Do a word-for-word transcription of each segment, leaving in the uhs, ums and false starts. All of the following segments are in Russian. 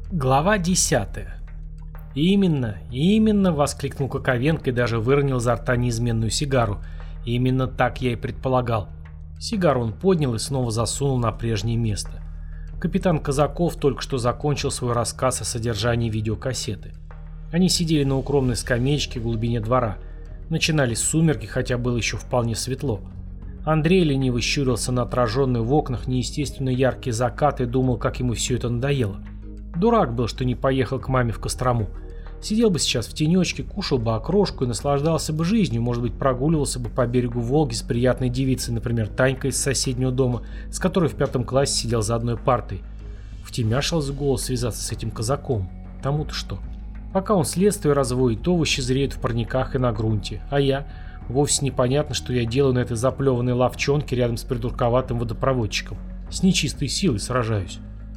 Глава десятая. «Именно, именно!» — воскликнул Коковенко и даже выронил изо рта неизменную сигару. «Именно так я и предполагал». Сигару он поднял и снова засунул на прежнее место. Капитан Казаков только что закончил свой рассказ о содержании видеокассеты. Они сидели на укромной скамеечке в глубине двора. Начинались сумерки, хотя было еще вполне светло. Андрей лениво щурился на отраженный в окнах неестественно яркий закат и думал, как ему все это надоело. Дурак был, что не поехал к маме в Кострому. Сидел бы сейчас в тенечке, кушал бы окрошку и наслаждался бы жизнью, может быть, прогуливался бы по берегу Волги с приятной девицей, например, Танькой из соседнего дома, с которой в пятом классе сидел за одной партой. Втемяшился в голову связаться с этим казаком. Тому-то что? Пока он следствие разводит, овощи зреют в парниках и на грунте, а я... Вовсе непонятно, что я делаю на этой заплеванной лавчонке рядом с придурковатым водопроводчиком. С нечистой силой сражаюсь.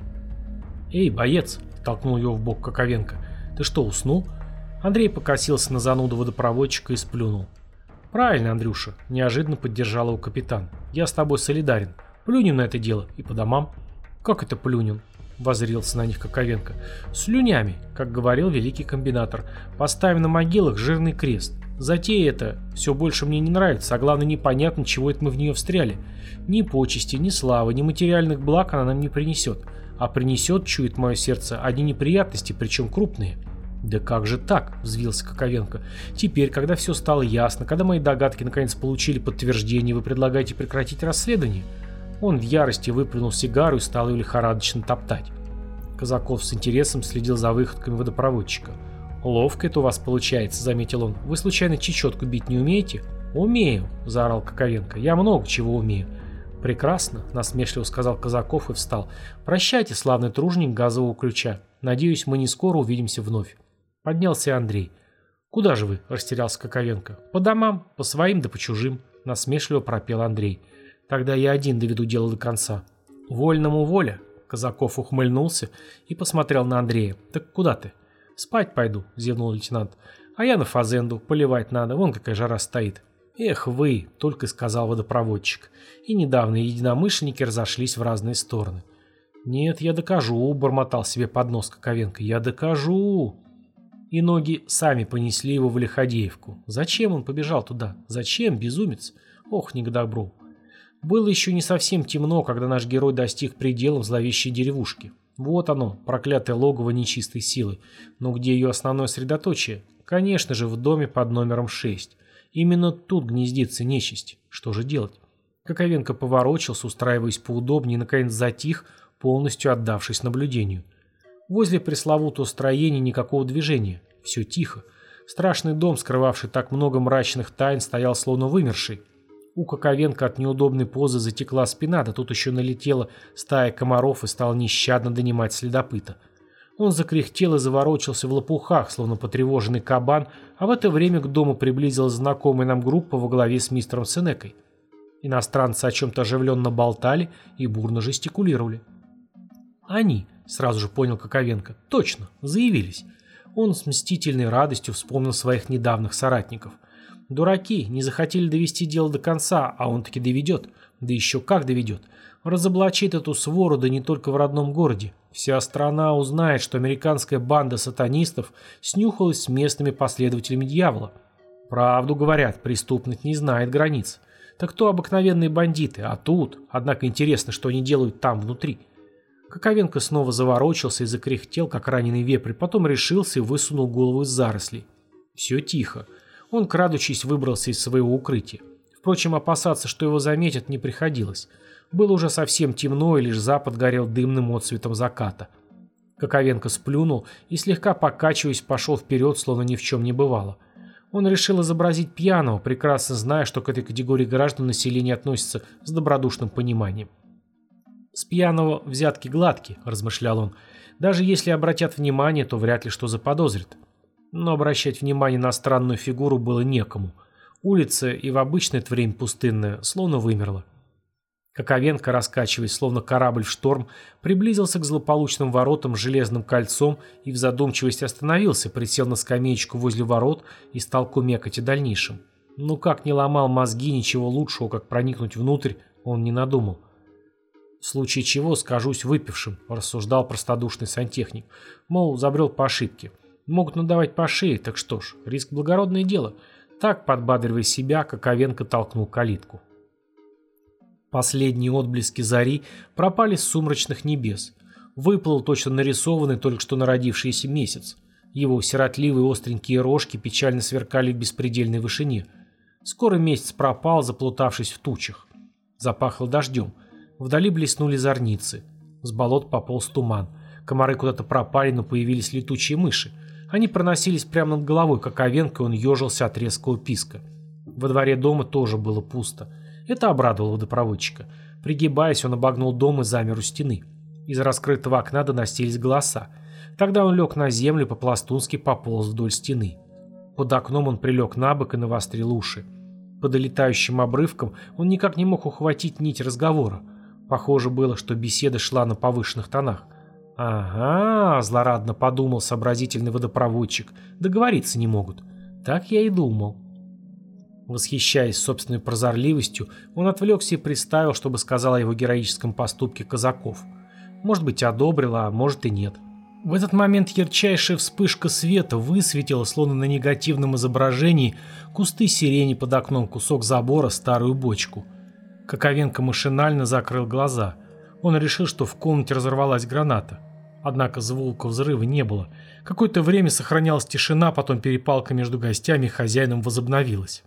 «Эй, боец!» — толкнул его в бок Коковенко. «Ты что, уснул?» Андрей покосился на зануду водопроводчика и сплюнул. «Правильно, Андрюша!» — неожиданно поддержал его капитан. «Я с тобой солидарен. Плюнем на это дело и по домам». «Как это плюнем?» — воззрился на них Коковенко. «Слюнями, как говорил великий комбинатор. Поставим на могилах жирный крест. Затея эта все больше мне не нравится, а главное непонятно, чего это мы в нее встряли. Ни почести, ни славы, ни материальных благ она нам не принесет. А принесет, чует мое сердце, одни неприятности, причем крупные». «Да как же так?» — взвился Коковенко. «Теперь, когда все стало ясно, когда мои догадки наконец получили подтверждение, вы предлагаете прекратить расследование?» Он в ярости выплюнул сигару и стал ее лихорадочно топтать. Казаков с интересом следил за выходками водопроводчика. «Ловко это у вас получается», — заметил он. «Вы случайно чечетку бить не умеете?» «Умею», — заорал Коковенко. «Я много чего умею». «Прекрасно», — насмешливо сказал Казаков и встал. «Прощайте, славный труженик газового ключа. Надеюсь, мы не скоро увидимся вновь». Поднялся Андрей. «Куда же вы?» — растерялся Коковенко. «По домам, по своим да по чужим», — насмешливо пропел Андрей. «Тогда я один доведу дело до конца». «Вольному воля», — Казаков ухмыльнулся и посмотрел на Андрея. «Так куда ты?» «Спать пойду», — зевнул лейтенант. «А я на фазенду, поливать надо, вон какая жара стоит». «Эх вы», — только сказал водопроводчик. И недавно единомышленники разошлись в разные стороны. «Нет, я докажу», — бормотал себе под нос Коковенко. «Я докажу». И ноги сами понесли его в Лиходеевку. Зачем он побежал туда? Зачем, безумец? Ох, не к добру. Было еще не совсем темно, когда наш герой достиг пределов зловещей деревушки. Вот оно, проклятое логово нечистой силы. Но где ее основное средоточие? Конечно же, в доме под номером шесть. Именно тут гнездится нечисть. Что же делать? Коковенко поворочился, устраиваясь поудобнее, и, наконец, затих, полностью отдавшись наблюдению. Возле пресловутого строения никакого движения. Все тихо. Страшный дом, скрывавший так много мрачных тайн, стоял словно вымерший. У Коковенко от неудобной позы затекла спина, да тут еще налетела стая комаров и стала нещадно донимать следопыта. Он закряхтел и заворочился в лопухах, словно потревоженный кабан, а в это время к дому приблизилась знакомая нам группа во главе с мистером Сенекой. Иностранцы о чем-то оживленно болтали и бурно жестикулировали. «Они», — сразу же понял Коковенко, — «точно, заявились». Он с мстительной радостью вспомнил своих недавних соратников. Дураки, не захотели довести дело до конца, а он таки доведет. Да еще как доведет. Разоблачит эту свору, да не только в родном городе. Вся страна узнает, что американская банда сатанистов снюхалась с местными последователями дьявола. Правду говорят, преступность не знает границ. Так то обыкновенные бандиты, а тут... Однако интересно, что они делают там, внутри. Коковенко снова заворочился и закряхтел, как раненый вепрь, потом решился и высунул голову из зарослей. Все тихо. Он, крадучись, выбрался из своего укрытия. Впрочем, опасаться, что его заметят, не приходилось. Было уже совсем темно, и лишь запад горел дымным отцветом заката. Коковенко сплюнул и, слегка покачиваясь, пошел вперед, словно ни в чем не бывало. Он решил изобразить пьяного, прекрасно зная, что к этой категории граждан население относится с добродушным пониманием. «С пьяного взятки гладки», — размышлял он. «Даже если обратят внимание, то вряд ли что заподозрят». Но обращать внимание на странную фигуру было некому. Улица и в обычное время пустынная, словно вымерла. Коковенко, раскачиваясь, словно корабль в шторм, приблизился к злополучным воротам с железным кольцом и в задумчивости остановился, присел на скамеечку возле ворот и стал кумекать о дальнейшем. Ну как не ломал мозги, ничего лучшего, как проникнуть внутрь, он не надумал. В случае чего скажусь выпившим, рассуждал простодушный сантехник. Мол, забрел по ошибке. Могут надавать по шее, так что ж, риск благородное дело. Так, подбадривая себя, Коковенко толкнул калитку. Последние отблески зари пропали с сумрачных небес. Выплыл точно нарисованный только что народившийся месяц. Его сиротливые остренькие рожки печально сверкали в беспредельной вышине. Скоро месяц пропал, заплутавшись в тучах. Запахло дождем. Вдали блеснули зорницы. С болот пополз туман. Комары куда-то пропали, но появились летучие мыши. Они проносились прямо над головой Коковенко, и он ежился от резкого писка. Во дворе дома тоже было пусто. Это обрадовало водопроводчика. Пригибаясь, он обогнул дом и замер у стены. Из раскрытого окна доносились голоса. Тогда он лег на землю и по-пластунски пополз вдоль стены. Под окном он прилег на бок и навострил уши. По долетающим обрывкам он никак не мог ухватить нить разговора. Похоже было, что беседа шла на повышенных тонах. «Ага», — злорадно подумал сообразительный водопроводчик, — «договориться не могут». Так я и думал. Восхищаясь собственной прозорливостью, он отвлекся и представил, что бы сказал о его героическом поступке Казаков. Может быть, одобрил, а может и нет. В этот момент ярчайшая вспышка света высветила, словно на негативном изображении, кусты сирени под окном, кусок забора, старую бочку. Коковенко машинально закрыл глаза. Он решил, что в комнате разорвалась граната. Однако звука взрыва не было. Какое-то время сохранялась тишина, потом перепалка между гостями и хозяином возобновилась.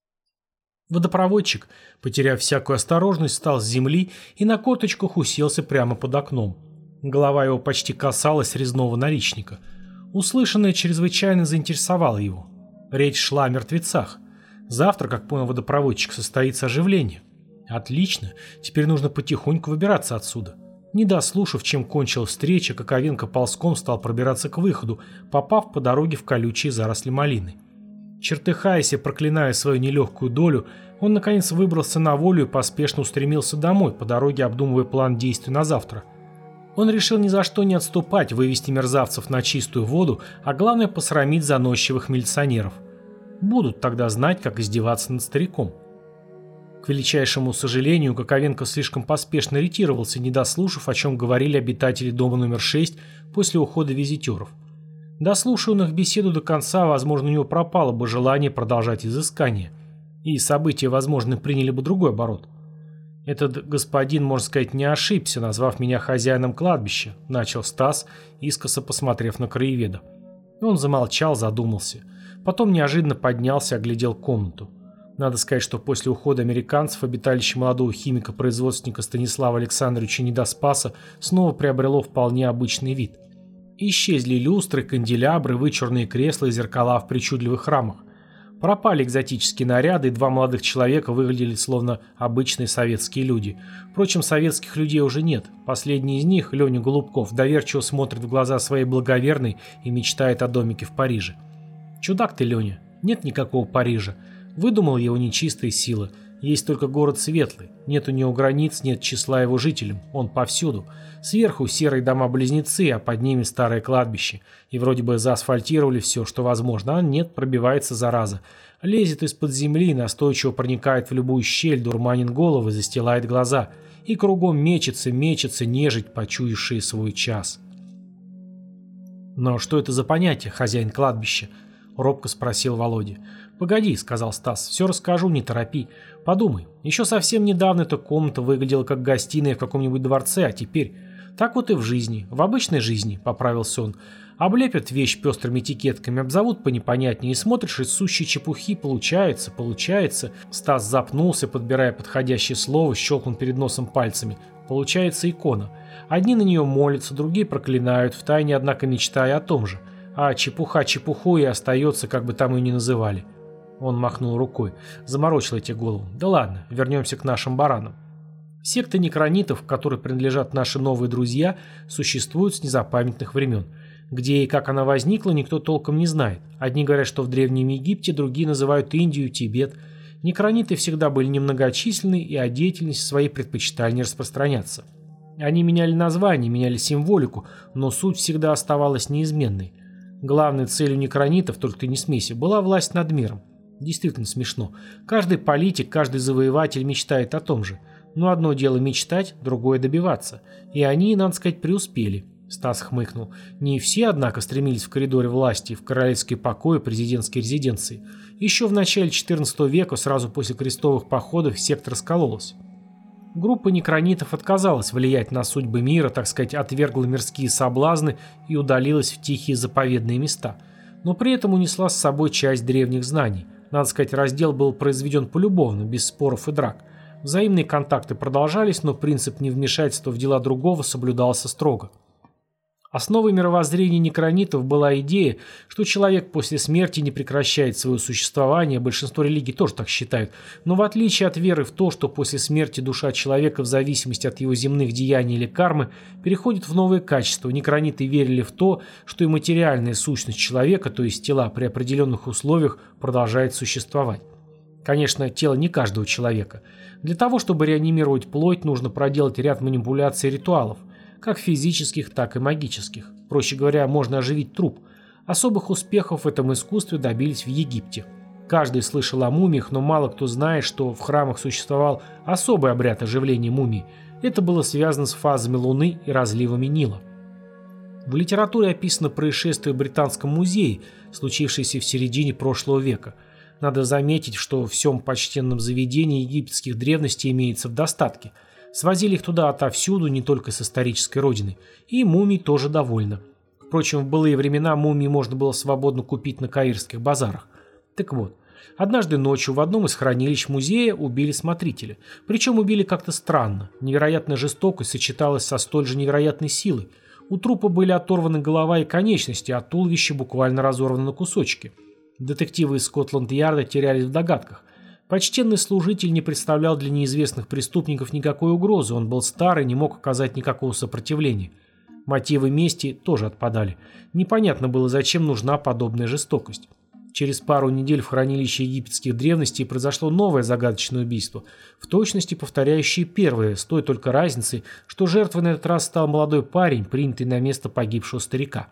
Водопроводчик, потеряв всякую осторожность, встал с земли и на корточках уселся прямо под окном. Голова его почти касалась резного наличника. Услышанное чрезвычайно заинтересовало его. Речь шла о мертвецах. Завтра, как понял водопроводчик, состоится оживление. Отлично, теперь нужно потихоньку выбираться отсюда. Не дослушав, чем кончилась встреча, Коковенко ползком стал пробираться к выходу, попав по дороге в колючие заросли малины. Чертыхаясь и проклиная свою нелегкую долю, он наконец выбрался на волю и поспешно устремился домой, по дороге обдумывая план действий на завтра. Он решил ни за что не отступать, вывести мерзавцев на чистую воду, а главное посрамить заносчивых милиционеров. Будут тогда знать, как издеваться над стариком. К величайшему сожалению, Коковенко слишком поспешно ретировался, не дослушав, о чем говорили обитатели дома номер шесть после ухода визитеров. Дослушав их беседу до конца, возможно, у него пропало бы желание продолжать изыскание, и события, возможно, приняли бы другой оборот. «Этот господин, можно сказать, не ошибся, назвав меня хозяином кладбища», — начал Стас, искоса посмотрев на краеведа. Он замолчал, задумался. Потом неожиданно поднялся и оглядел комнату. Надо сказать, что после ухода американцев обиталище молодого химика-производственника Станислава Александровича Недоспаса снова приобрело вполне обычный вид. Исчезли люстры, канделябры, вычурные кресла и зеркала в причудливых рамах. Пропали экзотические наряды, и два молодых человека выглядели словно обычные советские люди. Впрочем, советских людей уже нет. Последний из них, Леня Голубков, доверчиво смотрит в глаза своей благоверной и мечтает о домике в Париже. Чудак ты, Леня, нет никакого Парижа. Выдумал его нечистая сила. Есть только город светлый. Нет у него границ, нет числа его жителям. Он повсюду. Сверху серые дома-близнецы, а под ними старое кладбище. И вроде бы заасфальтировали все, что возможно, а нет, пробивается зараза. Лезет из-под земли, настойчиво проникает в любую щель, дурманит головы, застилает глаза. И кругом мечется, мечется нежить, почуявшая свой час. «Но что это за понятие, хозяин кладбища?» — робко спросил Володя. «Погоди», — сказал Стас, — «все расскажу, не торопи. Подумай, еще совсем недавно эта комната выглядела как гостиная в каком-нибудь дворце, а теперь... Так вот и в жизни, в обычной жизни», — поправился он. «Облепят вещь пестрыми этикетками, обзовут понепонятнее, и смотришь, из сущей чепухи получается, получается...» Стас запнулся, подбирая подходящее слово, щелкнул перед носом пальцами. «Получается икона. Одни на нее молятся, другие проклинают, втайне, однако, мечтая о том же. А чепуха чепухой и остается, как бы там ее ни называли». Он махнул рукой. Заморочил эти голову. «Да ладно, вернемся к нашим баранам. Секта некронитов, к которой принадлежат наши новые друзья, существует с незапамятных времен. Где и как она возникла, никто толком не знает. Одни говорят, что в Древнем Египте, другие называют Индию, Тибет. Некрониты всегда были немногочисленны и о деятельности своей предпочитали не распространяться. Они меняли название, меняли символику, но суть всегда оставалась неизменной. Главной целью некронитов, только ты не смейся, была власть над миром. Действительно смешно. Каждый политик, каждый завоеватель мечтает о том же. Но одно дело мечтать, другое добиваться. И они, надо сказать, преуспели. Стас хмыкнул. Не все, однако, стремились в коридоре власти, в королевские покои президентской резиденции. Еще в начале четырнадцатого века, сразу после крестовых походов, секта раскололась. Группа некронитов отказалась влиять на судьбы мира, так сказать, отвергла мирские соблазны и удалилась в тихие заповедные места. Но при этом унесла с собой часть древних знаний. Надо сказать, раздел был произведен полюбовно, без споров и драк. Взаимные контакты продолжались, но принцип невмешательства в дела другого соблюдался строго. Основой мировоззрения некронитов была идея, что человек после смерти не прекращает свое существование, большинство религий тоже так считают, но в отличие от веры в то, что после смерти душа человека в зависимости от его земных деяний или кармы переходит в новые качества, некрониты верили в то, что и материальная сущность человека, то есть тела при определенных условиях, продолжает существовать. Конечно, тело не каждого человека. Для того, чтобы реанимировать плоть, нужно проделать ряд манипуляций и ритуалов, как физических, так и магических. Проще говоря, можно оживить труп. Особых успехов в этом искусстве добились в Египте. Каждый слышал о мумиях, но мало кто знает, что в храмах существовал особый обряд оживления мумий. Это было связано с фазами Луны и разливами Нила. В литературе описано происшествие в Британском музее, случившееся в середине прошлого века. Надо заметить, что в всем почтенном заведении египетских древностей имеется в достатке. Свозили их туда отовсюду, не только с исторической родины. И мумий тоже довольно. Впрочем, в былые времена мумии можно было свободно купить на каирских базарах. Так вот, однажды ночью в одном из хранилищ музея убили смотрителя. Причем убили как-то странно. Невероятная жестокость сочеталась со столь же невероятной силой. У трупа были оторваны голова и конечности, а туловище буквально разорвано на кусочки. Детективы из Скотланд-Ярда терялись в догадках. Почтенный служитель не представлял для неизвестных преступников никакой угрозы, он был стар и не мог оказать никакого сопротивления. Мотивы мести тоже отпадали. Непонятно было, зачем нужна подобная жестокость. Через пару недель в хранилище египетских древностей произошло новое загадочное убийство, в точности повторяющее первое, с той только разницей, что жертвой на этот раз стал молодой парень, принятый на место погибшего старика.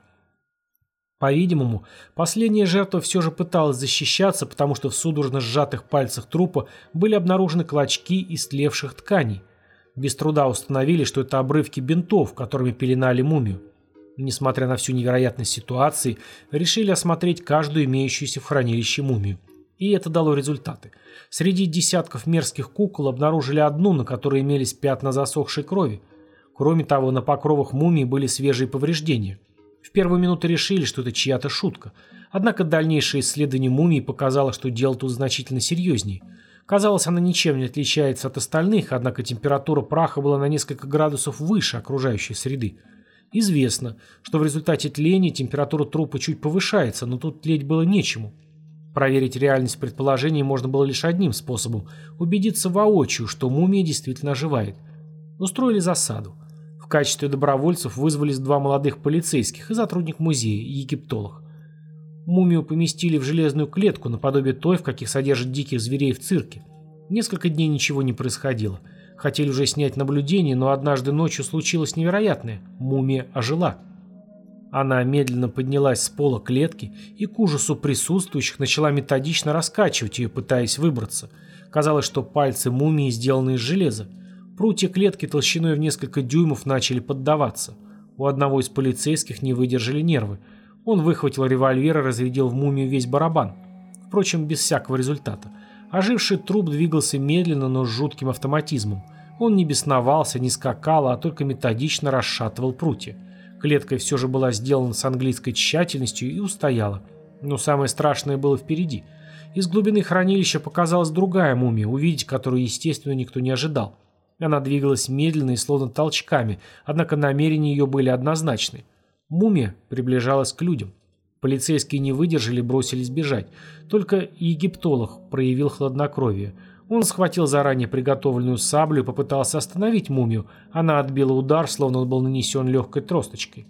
По-видимому, последняя жертва все же пыталась защищаться, потому что в судорожно сжатых пальцах трупа были обнаружены клочки истлевших тканей. Без труда установили, что это обрывки бинтов, которыми пеленали мумию. Несмотря на всю невероятность ситуации, решили осмотреть каждую имеющуюся в хранилище мумию. И это дало результаты. Среди десятков мерзких кукол обнаружили одну, на которой имелись пятна засохшей крови. Кроме того, на покровах мумии были свежие повреждения. В первую минуту решили, что это чья-то шутка. Однако дальнейшее исследование мумии показало, что дело тут значительно серьезнее. Казалось, она ничем не отличается от остальных, однако температура праха была на несколько градусов выше окружающей среды. Известно, что в результате тления температура трупа чуть повышается, но тут тлеть было нечему. Проверить реальность предположений можно было лишь одним способом – убедиться воочию, что мумия действительно оживает. Устроили засаду. В качестве добровольцев вызвались два молодых полицейских и сотрудник музея, египтолог. Мумию поместили в железную клетку, наподобие той, в каких содержат диких зверей в цирке. Несколько дней ничего не происходило. Хотели уже снять наблюдение, но однажды ночью случилось невероятное. Мумия ожила. Она медленно поднялась с пола клетки и к ужасу присутствующих начала методично раскачивать ее, пытаясь выбраться. Казалось, что пальцы мумии сделаны из железа. Прутья клетки толщиной в несколько дюймов начали поддаваться. У одного из полицейских не выдержали нервы. Он выхватил револьвер и разрядил в мумию весь барабан. Впрочем, без всякого результата. Оживший труп двигался медленно, но с жутким автоматизмом. Он не бесновался, не скакал, а только методично расшатывал прутья. Клетка все же была сделана с английской тщательностью и устояла. Но самое страшное было впереди. Из глубины хранилища показалась другая мумия, увидеть которую, естественно, никто не ожидал. Она двигалась медленно и словно толчками, однако намерения ее были однозначны. Мумия приближалась к людям. Полицейские не выдержали и бросились бежать. Только египтолог проявил хладнокровие. Он схватил заранее приготовленную саблю и попытался остановить мумию. Она отбила удар, словно он был нанесен легкой тросточкой.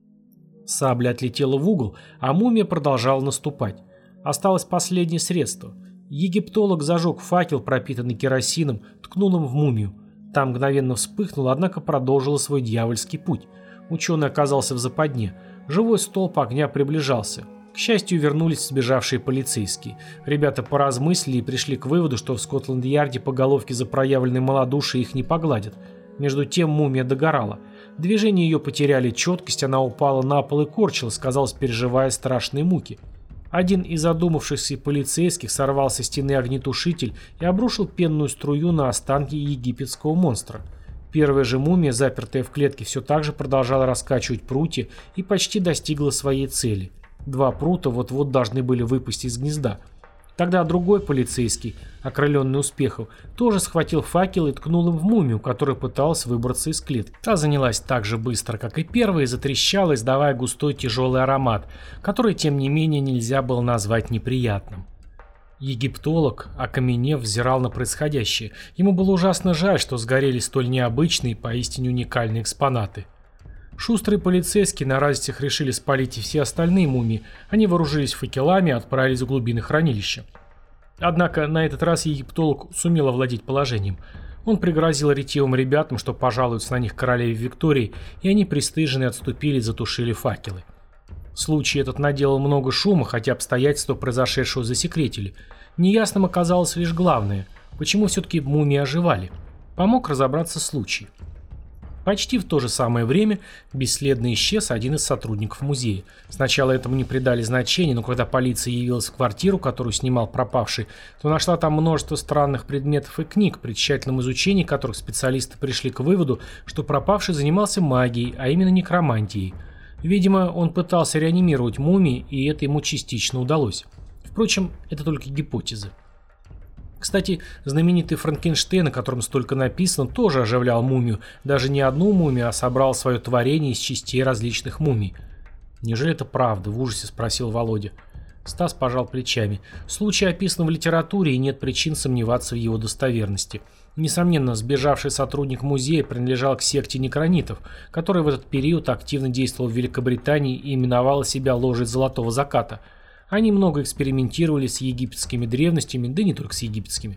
Сабля отлетела в угол, а мумия продолжала наступать. Осталось последнее средство. Египтолог зажег факел, пропитанный керосином, ткнул им в мумию. Там мгновенно вспыхнуло, однако продолжила свой дьявольский путь. Ученый оказался в западне. Живой столб огня приближался. К счастью, вернулись сбежавшие полицейские. Ребята поразмыслили и пришли к выводу, что в Скотланд-Ярде по головке за проявленное малодушие их не погладят. Между тем мумия догорала. Движения ее потеряли четкость, она упала на пол и корчилась, казалось, переживая страшные муки. Один из задумавшихся полицейских сорвал со стены огнетушитель и обрушил пенную струю на останки египетского монстра. Первая же мумия, запертая в клетке, все так же продолжала раскачивать прутья и почти достигла своей цели. Два прута вот-вот должны были выпасть из гнезда. Тогда другой полицейский, окрыленный успехом, тоже схватил факел и ткнул им в мумию, которая пыталась выбраться из клетки. Та занялась так же быстро, как и первая, и затрещала, издавая густой тяжелый аромат, который, тем не менее, нельзя было назвать неприятным. Египтолог, окаменев, взирал на происходящее. Ему было ужасно жаль, что сгорели столь необычные, поистине уникальные экспонаты. Шустрые полицейские на радостях решили спалить и все остальные мумии. Они вооружились факелами и отправились в глубины хранилища. Однако на этот раз египтолог сумел овладеть положением. Он пригрозил ретивым ребятам, что пожалуются на них королеве Виктории, и они пристыженные отступили и затушили факелы. Случай этот наделал много шума, хотя обстоятельства произошедшего засекретили. Неясным оказалось лишь главное, почему все-таки мумии оживали. Помог разобраться случай. Почти в то же самое время бесследно исчез один из сотрудников музея. Сначала этому не придали значения, но когда полиция явилась в квартиру, которую снимал пропавший, то нашла там множество странных предметов и книг, при тщательном изучении которых специалисты пришли к выводу, что пропавший занимался магией, а именно некромантией. Видимо, он пытался реанимировать мумии, и это ему частично удалось. Впрочем, это только гипотезы. Кстати, знаменитый Франкенштейн, о котором столько написано, тоже оживлял мумию. Даже не одну мумию, а собрал свое творение из частей различных мумий. «Неужели это правда?» — в ужасе спросил Володя. Стас пожал плечами. Случай описан в литературе, и нет причин сомневаться в его достоверности. Несомненно, сбежавший сотрудник музея принадлежал к секте некронитов, которая в этот период активно действовала в Великобритании и именовала себя ложей Золотого Заката. Они много экспериментировали с египетскими древностями, да и не только с египетскими.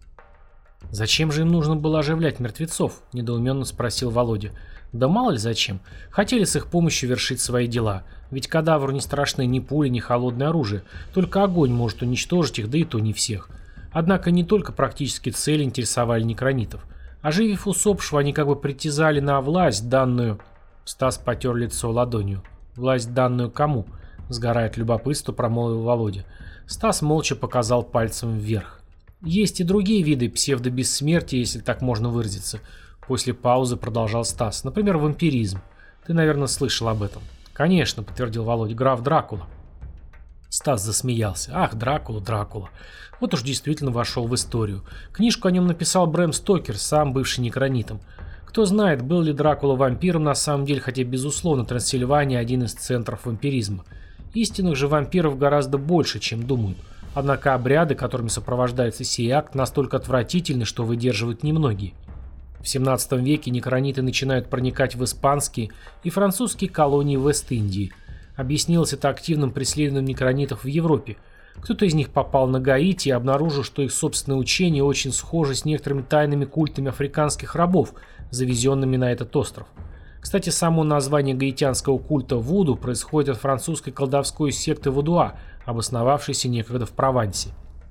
«Зачем же им нужно было оживлять мертвецов?» – недоуменно спросил Володя. «Да мало ли зачем. Хотели с их помощью вершить свои дела. Ведь кадавру не страшны ни пули, ни холодное оружие. Только огонь может уничтожить их, да и то не всех. Однако не только практические цели интересовали некронитов. Оживив усопшего, они как бы притязали на власть, данную...» Стас потер лицо ладонью. «Власть, данную кому?» Сгорая от любопытства, промолвил Володя. Стас молча показал пальцем вверх. «Есть и другие виды псевдобессмертия, если так можно выразиться». После паузы продолжал Стас. «Например, вампиризм. Ты, наверное, слышал об этом». «Конечно», — подтвердил Володя, — «граф Дракула». Стас засмеялся. «Ах, Дракула, Дракула. Вот уж действительно вошел в историю. Книжку о нем написал Брэм Стокер, сам бывший некронитом. Кто знает, был ли Дракула вампиром на самом деле, хотя, безусловно, Трансильвания — один из центров вампиризма. Истинных же вампиров гораздо больше, чем думают. Однако обряды, которыми сопровождается сей акт, настолько отвратительны, что выдерживают немногие. В семнадцатом веке некрониты начинают проникать в испанские и французские колонии Вест-Индии. Объяснилось это активным преследованием некронитов в Европе. Кто-то из них попал на Гаити и обнаружил, что их собственное учение очень схоже с некоторыми тайными культами африканских рабов, завезенными на этот остров. Кстати, само название гаитянского культа Вуду происходит от французской колдовской секты Вудуа, обосновавшейся некогда в Провансе.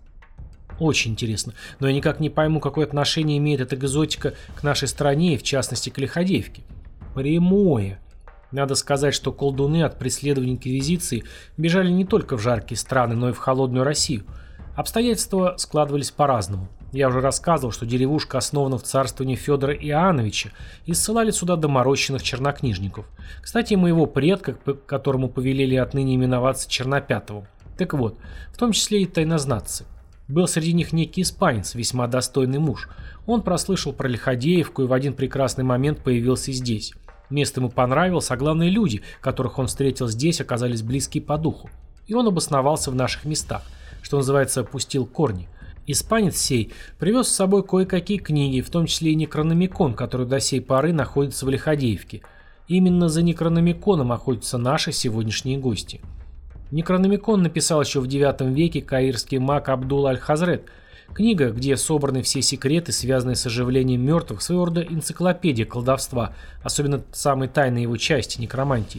Очень интересно, но я никак не пойму, какое отношение имеет эта экзотика к нашей стране и, в частности, к Лиходеевке. Прямое. Надо сказать, что колдуны от преследования инквизиции бежали не только в жаркие страны, но и в холодную Россию. Обстоятельства складывались по-разному. Я уже рассказывал, что деревушка основана в царствовании Федора Иоанновича, и ссылали сюда доморощенных чернокнижников. Кстати, моего предка, которому повелели отныне именоваться Чернопятовым. Так вот, в том числе и тайнознатцы. Был среди них некий испанец, весьма достойный муж. Он прослышал про Лиходеевку и в один прекрасный момент появился здесь. Место ему понравилось, а главное, люди, которых он встретил здесь, оказались близкие по духу. И он обосновался в наших местах, что называется, пустил корни. Испанец сей привез с собой кое-какие книги, в том числе и Некрономикон, который до сей поры находится в Лиходеевке. Именно за Некрономиконом охотятся наши сегодняшние гости. Некрономикон написал еще в девятом веке каирский маг Абдул Аль-Хазрет. Книга, где собраны все секреты, связанные с оживлением мертвых, своего рода энциклопедия колдовства, особенно самой тайной его части, некромантии.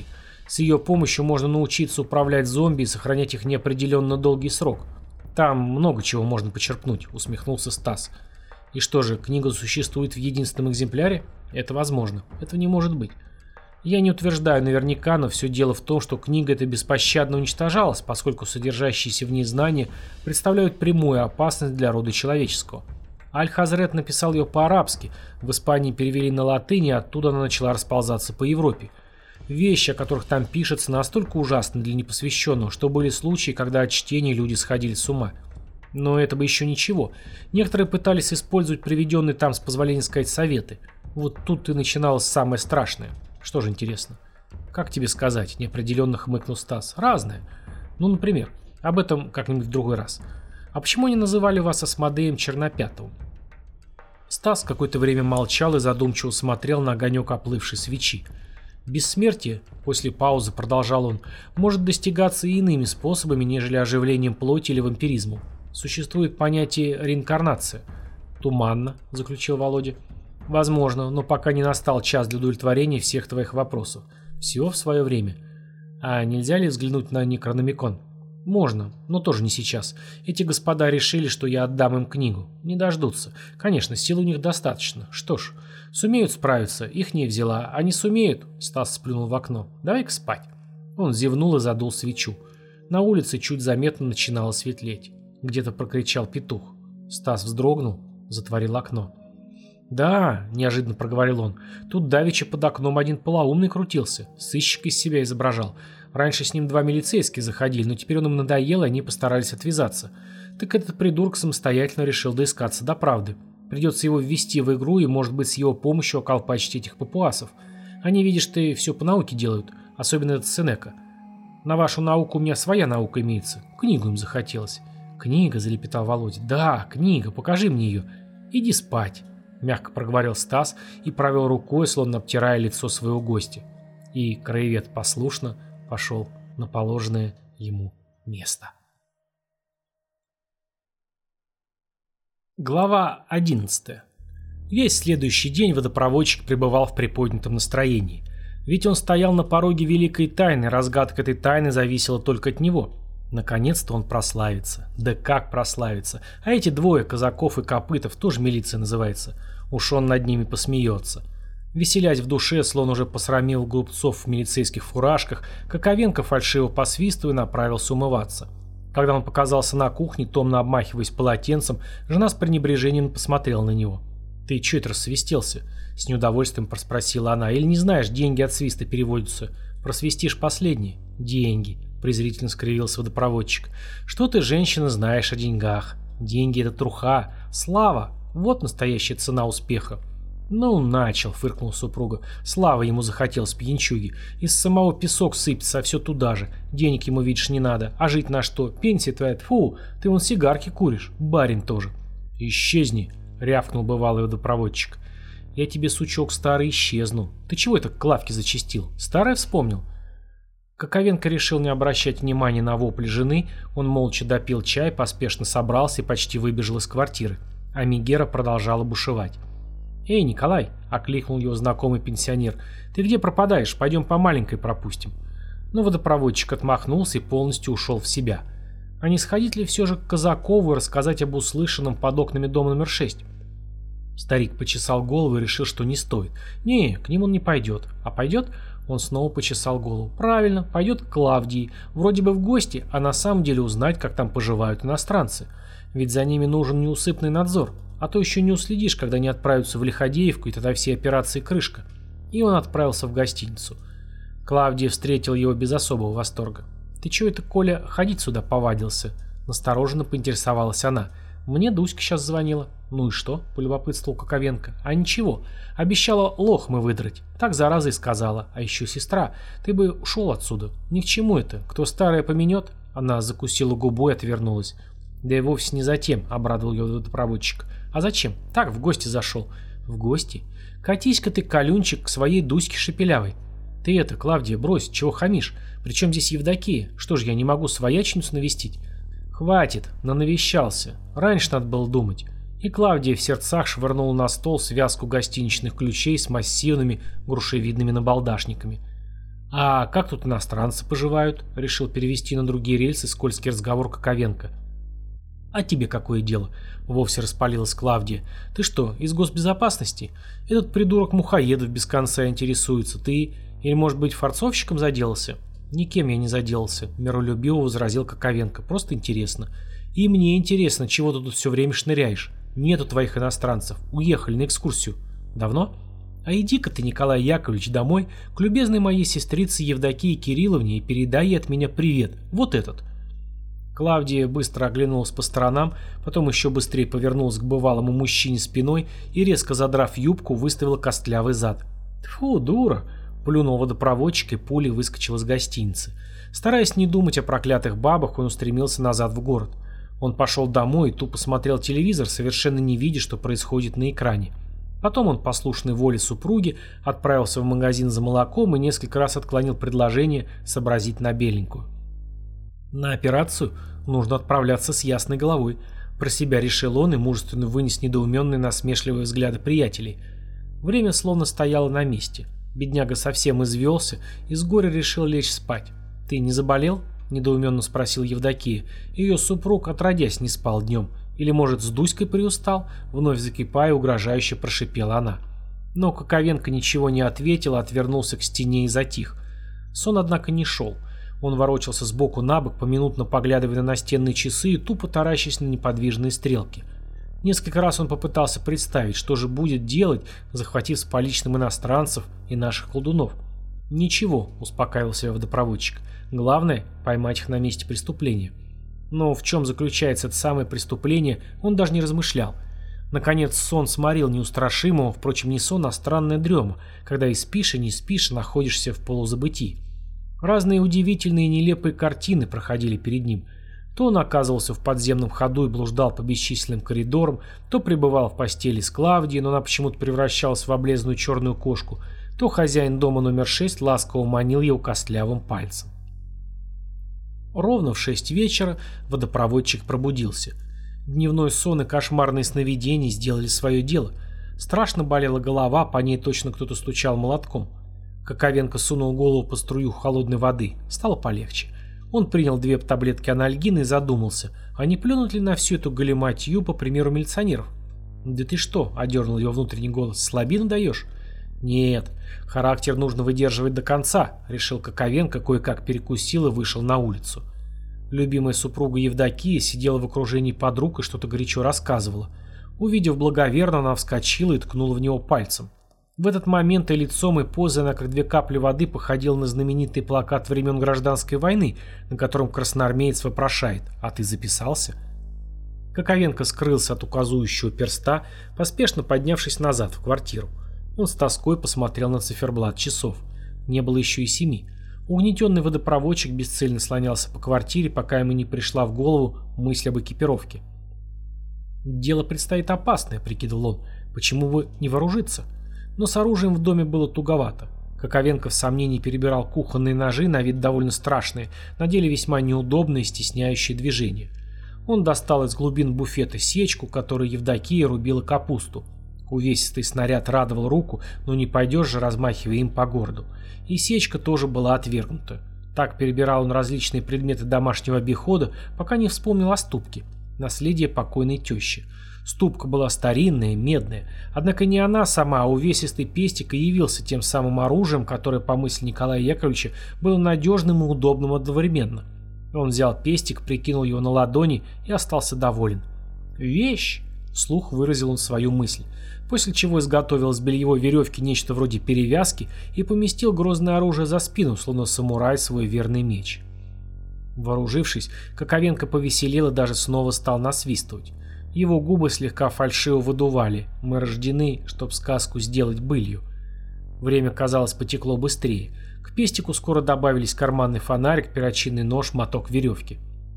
С ее помощью можно научиться управлять зомби и сохранять их неопределенно долгий срок. Там много чего можно почерпнуть», — усмехнулся Стас. «И что же, книга существует в единственном экземпляре? Это возможно. Этого не может быть. Я не утверждаю наверняка, но все дело в том, что книга эта беспощадно уничтожалась, поскольку содержащиеся в ней знания представляют прямую опасность для рода человеческого. Аль-Хазрет написал ее по-арабски, в Испании перевели на латынь, и оттуда она начала расползаться по Европе. Вещи, о которых там пишется, настолько ужасны для непосвященного, что были случаи, когда от чтения люди сходили с ума. Но это бы еще ничего. Некоторые пытались использовать приведенные там, с позволения сказать, советы. Вот тут и начиналось самое страшное. Что же интересно? Как тебе сказать? Неопределенно хмыкнул Стас. Разное. Ну, например, об этом как-нибудь в другой раз. А почему они называли вас Асмодеем Чернопятовым? Стас какое-то время молчал и задумчиво смотрел на огонек оплывшей свечи. Бессмертие, после паузы продолжал он, может достигаться и иными способами, нежели оживлением плоти или вампиризмом. Существует понятие реинкарнация. Туманно, заключил Володя. Возможно, но пока не настал час для удовлетворения всех твоих вопросов. Всего в свое время. А нельзя ли взглянуть на Некрономикон? Можно, но тоже не сейчас. Эти господа решили, что я отдам им книгу. Не дождутся. Конечно, сил у них достаточно. Что ж, сумеют справиться, их не взяла. А не сумеют, Стас сплюнул в окно. Давай-ка спать. Он зевнул и задул свечу. На улице чуть заметно начинало светлеть. Где-то прокричал петух. Стас вздрогнул, затворил окно. «Да», — неожиданно проговорил он, — «тут давеча под окном один полоумный крутился, сыщик из себя изображал. Раньше с ним два милицейских заходили, но теперь он им надоел, и они постарались отвязаться. Так этот придурок самостоятельно решил доискаться до правды. Придется его ввести в игру и, может быть, с его помощью околпачить этих папуасов. Они, видишь ты, все по науке делают, особенно этот Сенека. На вашу науку у меня своя наука имеется. Книгу им захотелось». «Книга», — залепетал Володя. «Да, книга, покажи мне ее. Иди спать», — мягко проговорил Стас и провел рукой, словно обтирая лицо своего гостя. И краевед послушно пошел на положенное ему место. Глава одиннадцатая. Весь следующий день водопроводчик пребывал в приподнятом настроении. Ведь он стоял на пороге великой тайны, разгадка этой тайны зависела только от него. Наконец-то он прославится. Да как прославится? А эти двое, Казаков и Копытов, тоже милиция называется. Уж он над ними посмеется. Веселясь в душе, словно уже посрамил глупцов в милицейских фуражках, Коковенко фальшиво посвистывая направился умываться. Когда он показался на кухне, томно обмахиваясь полотенцем, жена с пренебрежением посмотрела на него. «Ты чё это рассвистелся?» — с неудовольствием проспросила она. «Или не знаешь, деньги от свиста переводятся? Просвистишь последние?» «Деньги», — презрительно скривился водопроводчик. «Что ты, женщина, знаешь о деньгах? Деньги — это труха, слава — вот настоящая цена успеха». «Ну, начал», — фыркнула супруга. «Слава ему захотелось, пьянчуги. Из самого песок сыпется, а все туда же. Денег ему, видишь, не надо. А жить на что? Пенсия твоя, тьфу, ты вон сигарки куришь. Барин тоже». «Исчезни», — рявкнул бывалый водопроводчик. «Я тебе, сучок старый, исчезну. Ты чего это к лавке зачастил? Старое вспомнил?» Коковенко решил не обращать внимания на вопли жены. Он молча допил чай, поспешно собрался и почти выбежал из квартиры. А Мегера продолжала бушевать. «Эй, Николай!» — окликнул его знакомый пенсионер. «Ты где пропадаешь? Пойдем по маленькой пропустим». Но водопроводчик отмахнулся и полностью ушел в себя. А не сходить ли все же к Казакову и рассказать об услышанном под окнами дома номер шесть? Старик почесал голову и решил, что не стоит. Не, к ним он не пойдет. А пойдет? Он снова почесал голову. Правильно, пойдет к Клавдии. Вроде бы в гости, а на самом деле узнать, как там поживают иностранцы. Ведь за ними нужен неусыпный надзор. А то еще не уследишь, когда они отправятся в Лиходеевку, и тогда все операции крышка. И он отправился в гостиницу. Клавдия встретила его без особого восторга. «Ты чего это, Коля, ходить сюда повадился?» Настороженно поинтересовалась она. «Мне Дуська сейчас звонила». «Ну и что?» – полюбопытствовал Коковенко. «А ничего. Обещала лохмы выдрать. Так зараза и сказала. А еще сестра. Ты бы ушел отсюда. Ни к чему это. Кто старое поменет?» Она закусила губу и отвернулась. «Да и вовсе не за тем», – обрадовал ее водопроводчик. «А зачем? Так, в гости зашел». «В гости? Катись-ка ты, колюнчик, к своей Дуське шепелявой». «Ты это, Клавдия, брось, чего хамишь? Причем здесь Евдокия? Что ж, я не могу свояченицу навестить?» «Хватит, нанавещался. Раньше надо было думать». И Клавдия в сердцах швырнула на стол связку гостиничных ключей с массивными грушевидными набалдашниками. «А как тут иностранцы поживают?» — решил перевести на другие рельсы скользкий разговор Коковенко. «А тебе какое дело?» — вовсе распалилась Клавдия. «Ты что, из госбезопасности? Этот придурок Мухоедов без конца интересуется. Ты или, может быть, форцовщиком заделался?» «Никем я не заделался», — миролюбиво возразил Коковенко. «Просто интересно. И мне интересно, чего ты тут все время шныряешь. Нету твоих иностранцев. Уехали на экскурсию. Давно? А иди-ка ты, Николай Яковлевич, домой к любезной моей сестрице Евдокии Кирилловне и передай ей от меня привет. Вот этот». Клавдия быстро оглянулась по сторонам, потом еще быстрее повернулась к бывалому мужчине спиной и, резко задрав юбку, выставила костлявый зад. «Тьфу, дура!» — плюнул водопроводчик и пулей выскочил из гостиницы. Стараясь не думать о проклятых бабах, он устремился назад в город. Он пошел домой и тупо смотрел телевизор, совершенно не видя, что происходит на экране. Потом он, послушной воле супруги, отправился в магазин за молоком и несколько раз отклонил предложение сообразить на беленькую. На операцию нужно отправляться с ясной головой. Про себя решил он и мужественно вынес недоуменные насмешливые взгляды приятелей. Время словно стояло на месте. Бедняга совсем извелся и с горя решил лечь спать. «Ты не заболел?» — недоуменно спросил Евдокия. Ее супруг отродясь не спал днем. Или, может, с Дуськой приустал? Вновь закипая, угрожающе прошипела она. Но Коковенко ничего не ответил, а отвернулся к стене и затих. Сон, однако, не шел. Он ворочался сбоку на бок, поминутно поглядывая на настенные часы и тупо таращась на неподвижные стрелки. Несколько раз он попытался представить, что же будет делать, захватив с поличным иностранцев и наших колдунов. «Ничего», — успокаивал себя водопроводчик. «Главное — поймать их на месте преступления». Но в чем заключается это самое преступление, он даже не размышлял. Наконец сон сморил неустрашимого, впрочем, не сон, а странная дрема, когда и спишь, и не спишь, и находишься в полузабытии. Разные удивительные и нелепые картины проходили перед ним. То он оказывался в подземном ходу и блуждал по бесчисленным коридорам, то пребывал в постели с Клавдией, но она почему-то превращалась в облезлую черную кошку, то хозяин дома номер шесть ласково манил его костлявым пальцем. Ровно в шесть вечера водопроводчик пробудился. Дневной сон и кошмарные сновидения сделали свое дело. Страшно болела голова, по ней точно кто-то стучал молотком. Коковенко сунул голову по струю холодной воды. Стало полегче. Он принял две таблетки анальгина и задумался, а не плюнуть ли на всю эту галиматью, по примеру милиционеров. «Да ты что?» — одернул его внутренний голос. «Слабину даешь?» «Нет, характер нужно выдерживать до конца», — решил Коковенко, кое-как перекусил и вышел на улицу. Любимая супруга Евдокия сидела в окружении подруг и что-то горячо рассказывала. Увидев благоверно, она вскочила и ткнула в него пальцем. В этот момент и лицом, и позой она, как две капли воды, походила на знаменитый плакат времен Гражданской войны, на котором красноармеец вопрошает: «А ты записался?» Коковенко скрылся от указующего перста, поспешно поднявшись назад в квартиру. Он с тоской посмотрел на циферблат часов. Не было еще и семи. Угнетенный водопроводчик бесцельно слонялся по квартире, пока ему не пришла в голову мысль об экипировке. «Дело предстоит опасное», — прикидывал он. «Почему бы не вооружиться?» Но с оружием в доме было туговато. Коковенко в сомнении перебирал кухонные ножи, на вид довольно страшные, на деле весьма неудобные, стесняющие движения. Он достал из глубин буфета сечку, которой Евдокия рубила капусту. Увесистый снаряд радовал руку, но не пойдешь же, размахивая им по городу. И сечка тоже была отвергнута. Так перебирал он различные предметы домашнего обихода, пока не вспомнил о ступке, наследие покойной тещи. Ступка была старинная, медная, однако не она сама, а увесистый пестик и явился тем самым оружием, которое, по мысли Николая Яковлевича, было надежным и удобным одновременно. Он взял пестик, прикинул его на ладони и остался доволен. «Вещь!» — вслух выразил он свою мысль, после чего изготовил из бельевой веревки нечто вроде перевязки и поместил грозное оружие за спину, словно самурай свой верный меч. Вооружившись, Коковенко повеселел и даже снова стал насвистывать. Его губы слегка фальшиво выдували. Мы рождены, чтоб сказку сделать былью. Время, казалось, потекло быстрее. К пестику скоро добавились карманный фонарик, перочинный нож, моток веревки.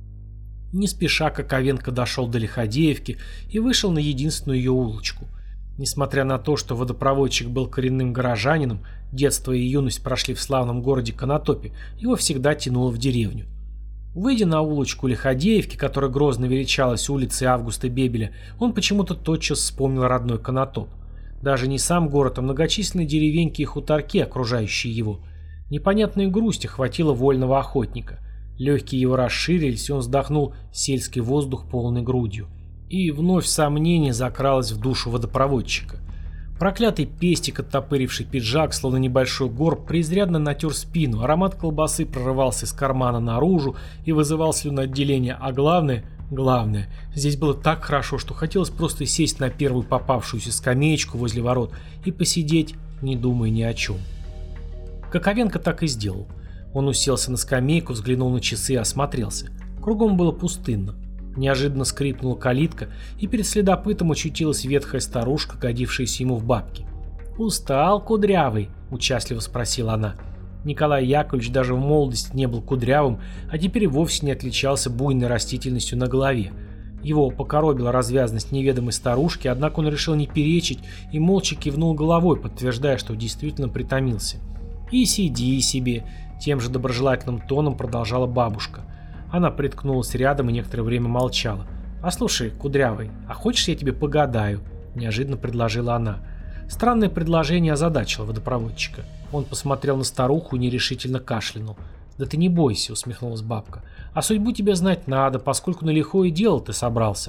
Не спеша Коковенко дошел до Лиходеевки и вышел на единственную ее улочку. Несмотря на то, что водопроводчик был коренным горожанином, детство и юность прошли в славном городе Конотопе, его всегда тянуло в деревню. Выйдя на улочку Лиходеевки, которая грозно величалась улицей Августа Бебеля, он почему-то тотчас вспомнил родной Конотоп. Даже не сам город, а многочисленные деревеньки и хуторки, окружающие его. Непонятная грусть охватила вольного охотника. Легкие его расширились, и он вздохнул сельский воздух полной грудью. И вновь сомнение закралось в душу водопроводчика. Проклятый пестик, оттопыривший пиджак, словно небольшой горб, преизрядно натер спину, аромат колбасы прорывался из кармана наружу и вызывал слюноотделение, а главное, главное, здесь было так хорошо, что хотелось просто сесть на первую попавшуюся скамеечку возле ворот и посидеть, не думая ни о чем. Коковенко так и сделал. Он уселся на скамейку, взглянул на часы и осмотрелся. Кругом было пустынно. Неожиданно скрипнула калитка, и перед следопытом очутилась ветхая старушка, годившаяся ему в бабки. «Устал, кудрявый?» – участливо спросила она. Николай Яковлевич даже в молодости не был кудрявым, а теперь вовсе не отличался буйной растительностью на голове. Его покоробила развязность неведомой старушки, однако он решил не перечить и молча кивнул головой, подтверждая, что действительно притомился. «И сиди себе», – тем же доброжелательным тоном продолжала бабушка. Она приткнулась рядом и некоторое время молчала. «Послушай, кудрявый, а хочешь, я тебе погадаю?» – неожиданно предложила она. Странное предложение озадачило водопроводчика. Он посмотрел на старуху и нерешительно кашлянул. «Да ты не бойся», – усмехнулась бабка. «А судьбу тебе знать надо, поскольку на лихое дело ты собрался».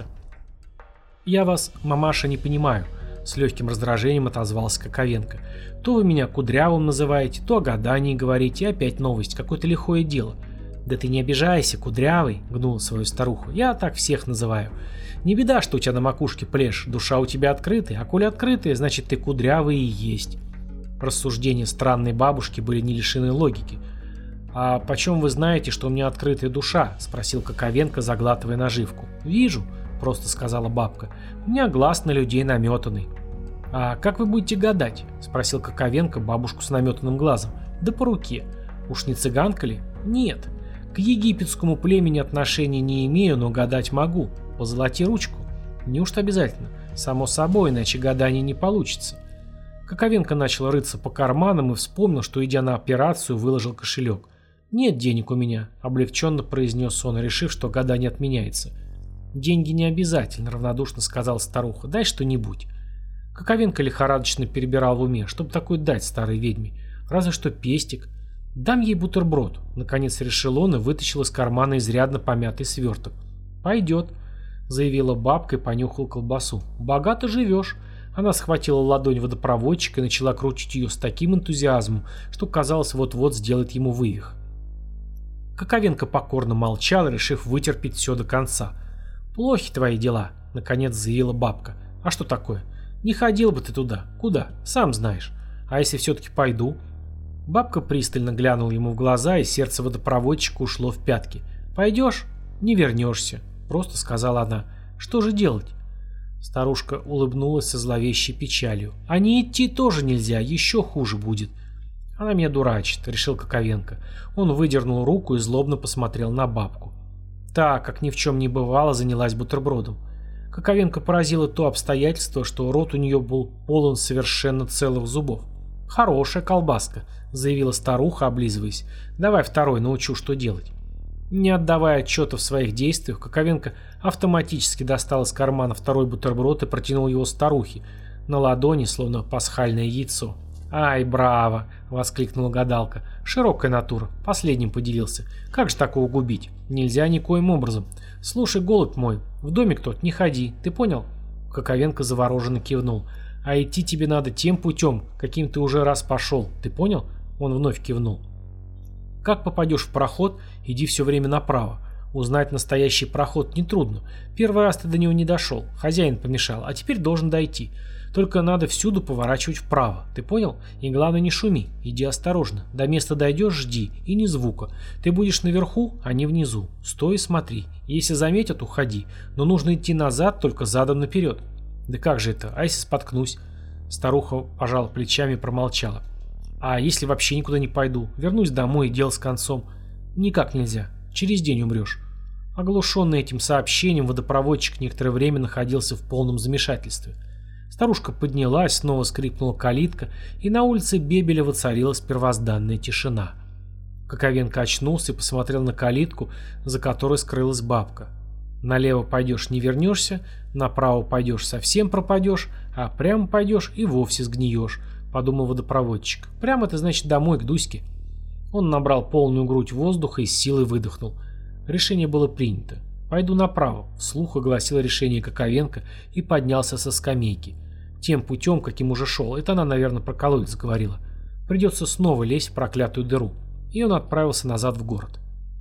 «Я вас, мамаша, не понимаю», – с легким раздражением отозвался Коковенко. «То вы меня кудрявым называете, то о гадании говорите, и опять новость, какое-то лихое дело». «Да ты не обижайся, кудрявый», — гнула свою старуху. «Я так всех называю. Не беда, что у тебя на макушке плешь, душа у тебя открытая, а коли открытая, значит ты кудрявый и есть». Рассуждения странной бабушки были не лишены логики. «А почем вы знаете, что у меня открытая душа?» — спросил Коковенко, заглатывая наживку. «Вижу», — просто сказала бабка. «У меня глаз на людей наметанный». «А как вы будете гадать?» — спросил Коковенко бабушку с наметанным глазом. «Да по руке. Уж не цыганка ли?» «Нет. К египетскому племени отношения не имею, но гадать могу. Позолоти ручку». «Неужто обязательно?» «Само собой, иначе гадание не получится». Коковенко начал рыться по карманам и вспомнил, что, идя на операцию, выложил кошелек. «Нет денег у меня», — облегченно произнес он, решив, что гадание отменяется. «Деньги не обязательно», — равнодушно сказала старуха. «Дай что-нибудь». Коковенко лихорадочно перебирал в уме, чтобы такое дать старой ведьме. Разве что пестик. «Дам ей бутерброд», — наконец решил он и вытащил из кармана изрядно помятый сверток. «Пойдет», — заявила бабка и понюхала колбасу. «Богато живешь». Она схватила ладонь водопроводчика и начала крутить ее с таким энтузиазмом, что, казалось, вот-вот сделает ему вывих. Коковенко покорно молчал, решив вытерпеть все до конца. «Плохи твои дела», — наконец заявила бабка. «А что такое? Не ходил бы ты туда. Куда? Сам знаешь. А если все-таки пойду?» Бабка пристально глянула ему в глаза, и сердце водопроводчика ушло в пятки. «Пойдешь? Не вернешься», — просто сказала она. «Что же делать?» Старушка улыбнулась со зловещей печалью. «А не идти тоже нельзя, еще хуже будет». «Она меня дурачит», — решил Коковенко. Он выдернул руку и злобно посмотрел на бабку. Та, как ни в чем не бывало, занялась бутербродом. Коковенко поразило то обстоятельство, что рот у нее был полон совершенно целых зубов. «Хорошая колбаска», — заявила старуха, облизываясь. «Давай второй, научу, что делать». Не отдавая отчета в своих действиях, Коковенко автоматически достал из кармана второй бутерброд и протянул его старухе, на ладони, словно пасхальное яйцо. «Ай, браво!» — воскликнула гадалка. «Широкая натура. Последним поделился. Как же такого губить? Нельзя никоим образом. Слушай, голубь мой, в домик тот не ходи, ты понял?» Коковенко завороженно кивнул. «А идти тебе надо тем путем, каким ты уже раз пошел. Ты понял?» Он вновь кивнул. «Как попадешь в проход, иди все время направо. Узнать настоящий проход нетрудно. Первый раз ты до него не дошел, хозяин помешал, а теперь должен дойти. Только надо всюду поворачивать вправо. Ты понял? И главное, не шуми, иди осторожно. До места дойдешь, жди, и ни звука. Ты будешь наверху, а не внизу. Стой и смотри. Если заметят, уходи. Но нужно идти назад, только задом наперед». «Да как же это? А если споткнусь?» Старуха пожала плечами и промолчала. «А если вообще никуда не пойду? Вернусь домой и дело с концом». «Никак нельзя. Через день умрешь». Оглушенный этим сообщением, водопроводчик некоторое время находился в полном замешательстве. Старушка поднялась, снова скрипнула калитка, и на улице Бебеля воцарилась первозданная тишина. Коковенко очнулся и посмотрел на калитку, за которой скрылась бабка. «Налево пойдешь — не вернешься, направо пойдешь — совсем пропадешь, а прямо пойдешь — и вовсе сгниешь», — подумал водопроводчик. «Прямо это значит домой, к Дуське». Он набрал полную грудь воздуха и с силой выдохнул. Решение было принято. «Пойду направо», — вслух огласил решение Коковенко и поднялся со скамейки. Тем путем, каким уже шел, это она, наверное, про колодец говорила. Придется снова лезть в проклятую дыру. И он отправился назад в город.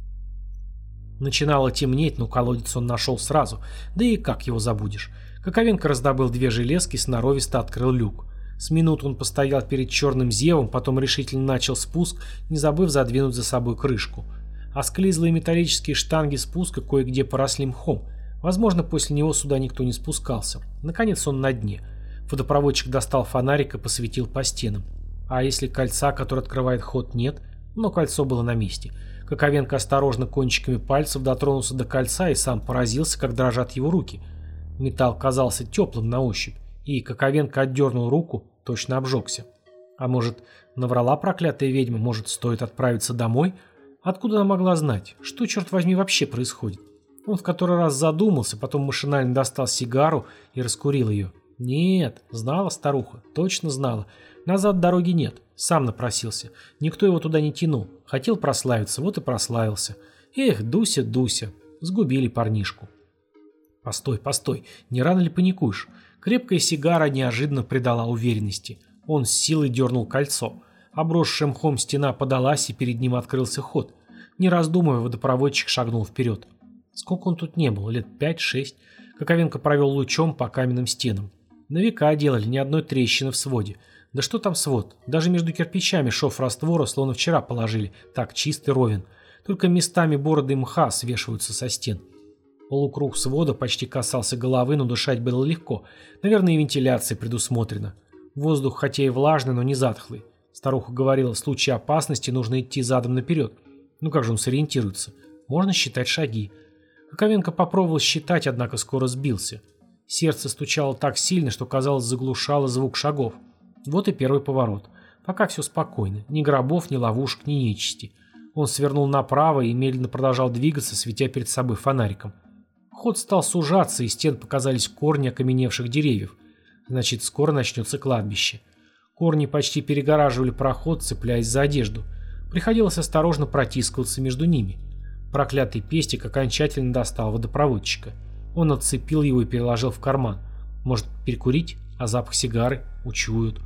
Начинало темнеть, но колодец он нашел сразу, да и как его забудешь. Коковенко раздобыл две железки и сноровисто открыл люк. С минут он постоял перед черным зевом, потом решительно начал спуск, не забыв задвинуть за собой крышку. Осклизлые металлические штанги спуска кое-где поросли мхом. Возможно, после него сюда никто не спускался. Наконец он на дне. Водопроводчик достал фонарик и посветил по стенам. А если кольца, которое открывает ход, нет? Но кольцо было на месте. Коковенко осторожно кончиками пальцев дотронулся до кольца и сам поразился, как дрожат его руки. Металл казался теплым на ощупь, и Коковенко отдернул руку, точно обжегся. А может, наврала проклятая ведьма, может, стоит отправиться домой? Откуда она могла знать, что, черт возьми, вообще происходит? Он в который раз задумался, потом машинально достал сигару и раскурил ее. Нет, знала старуха, точно знала. Назад дороги нет, сам напросился. Никто его туда не тянул. Хотел прославиться, вот и прославился. Эх, Дуся, Дуся, сгубили парнишку. Постой, постой, не рано ли паникуешь? Крепкая сигара неожиданно придала уверенности. Он с силой дернул кольцо. Обросшая мхом стена подалась, и перед ним открылся ход. Не раздумывая, водопроводчик шагнул вперед. Сколько он тут не был, лет пять-шесть. Коковенко провел лучом по каменным стенам. На века делали, ни одной трещины в своде. Да что там свод? Даже между кирпичами шов раствора словно вчера положили, так чистый ровен. Только местами бороды мха свешиваются со стен. Полукруг свода почти касался головы, но дышать было легко. Наверное, и вентиляция предусмотрена. Воздух хотя и влажный, но не затхлый. Старуха говорила, в случае опасности нужно идти задом наперед. Ну как же он сориентируется? Можно считать шаги. Коковенко попробовал считать, однако скоро сбился. Сердце стучало так сильно, что, казалось, заглушало звук шагов. Вот и первый поворот. Пока все спокойно. Ни гробов, ни ловушек, ни нечисти. Он свернул направо и медленно продолжал двигаться, светя перед собой фонариком. Ход стал сужаться, и из стен показались корни окаменевших деревьев. Значит, скоро начнется кладбище. Корни почти перегораживали проход, цепляясь за одежду. Приходилось осторожно протискиваться между ними. Проклятый пестик окончательно достал водопроводчика. Он отцепил его и переложил в карман. Может, перекурить? А запах сигары? Учуют.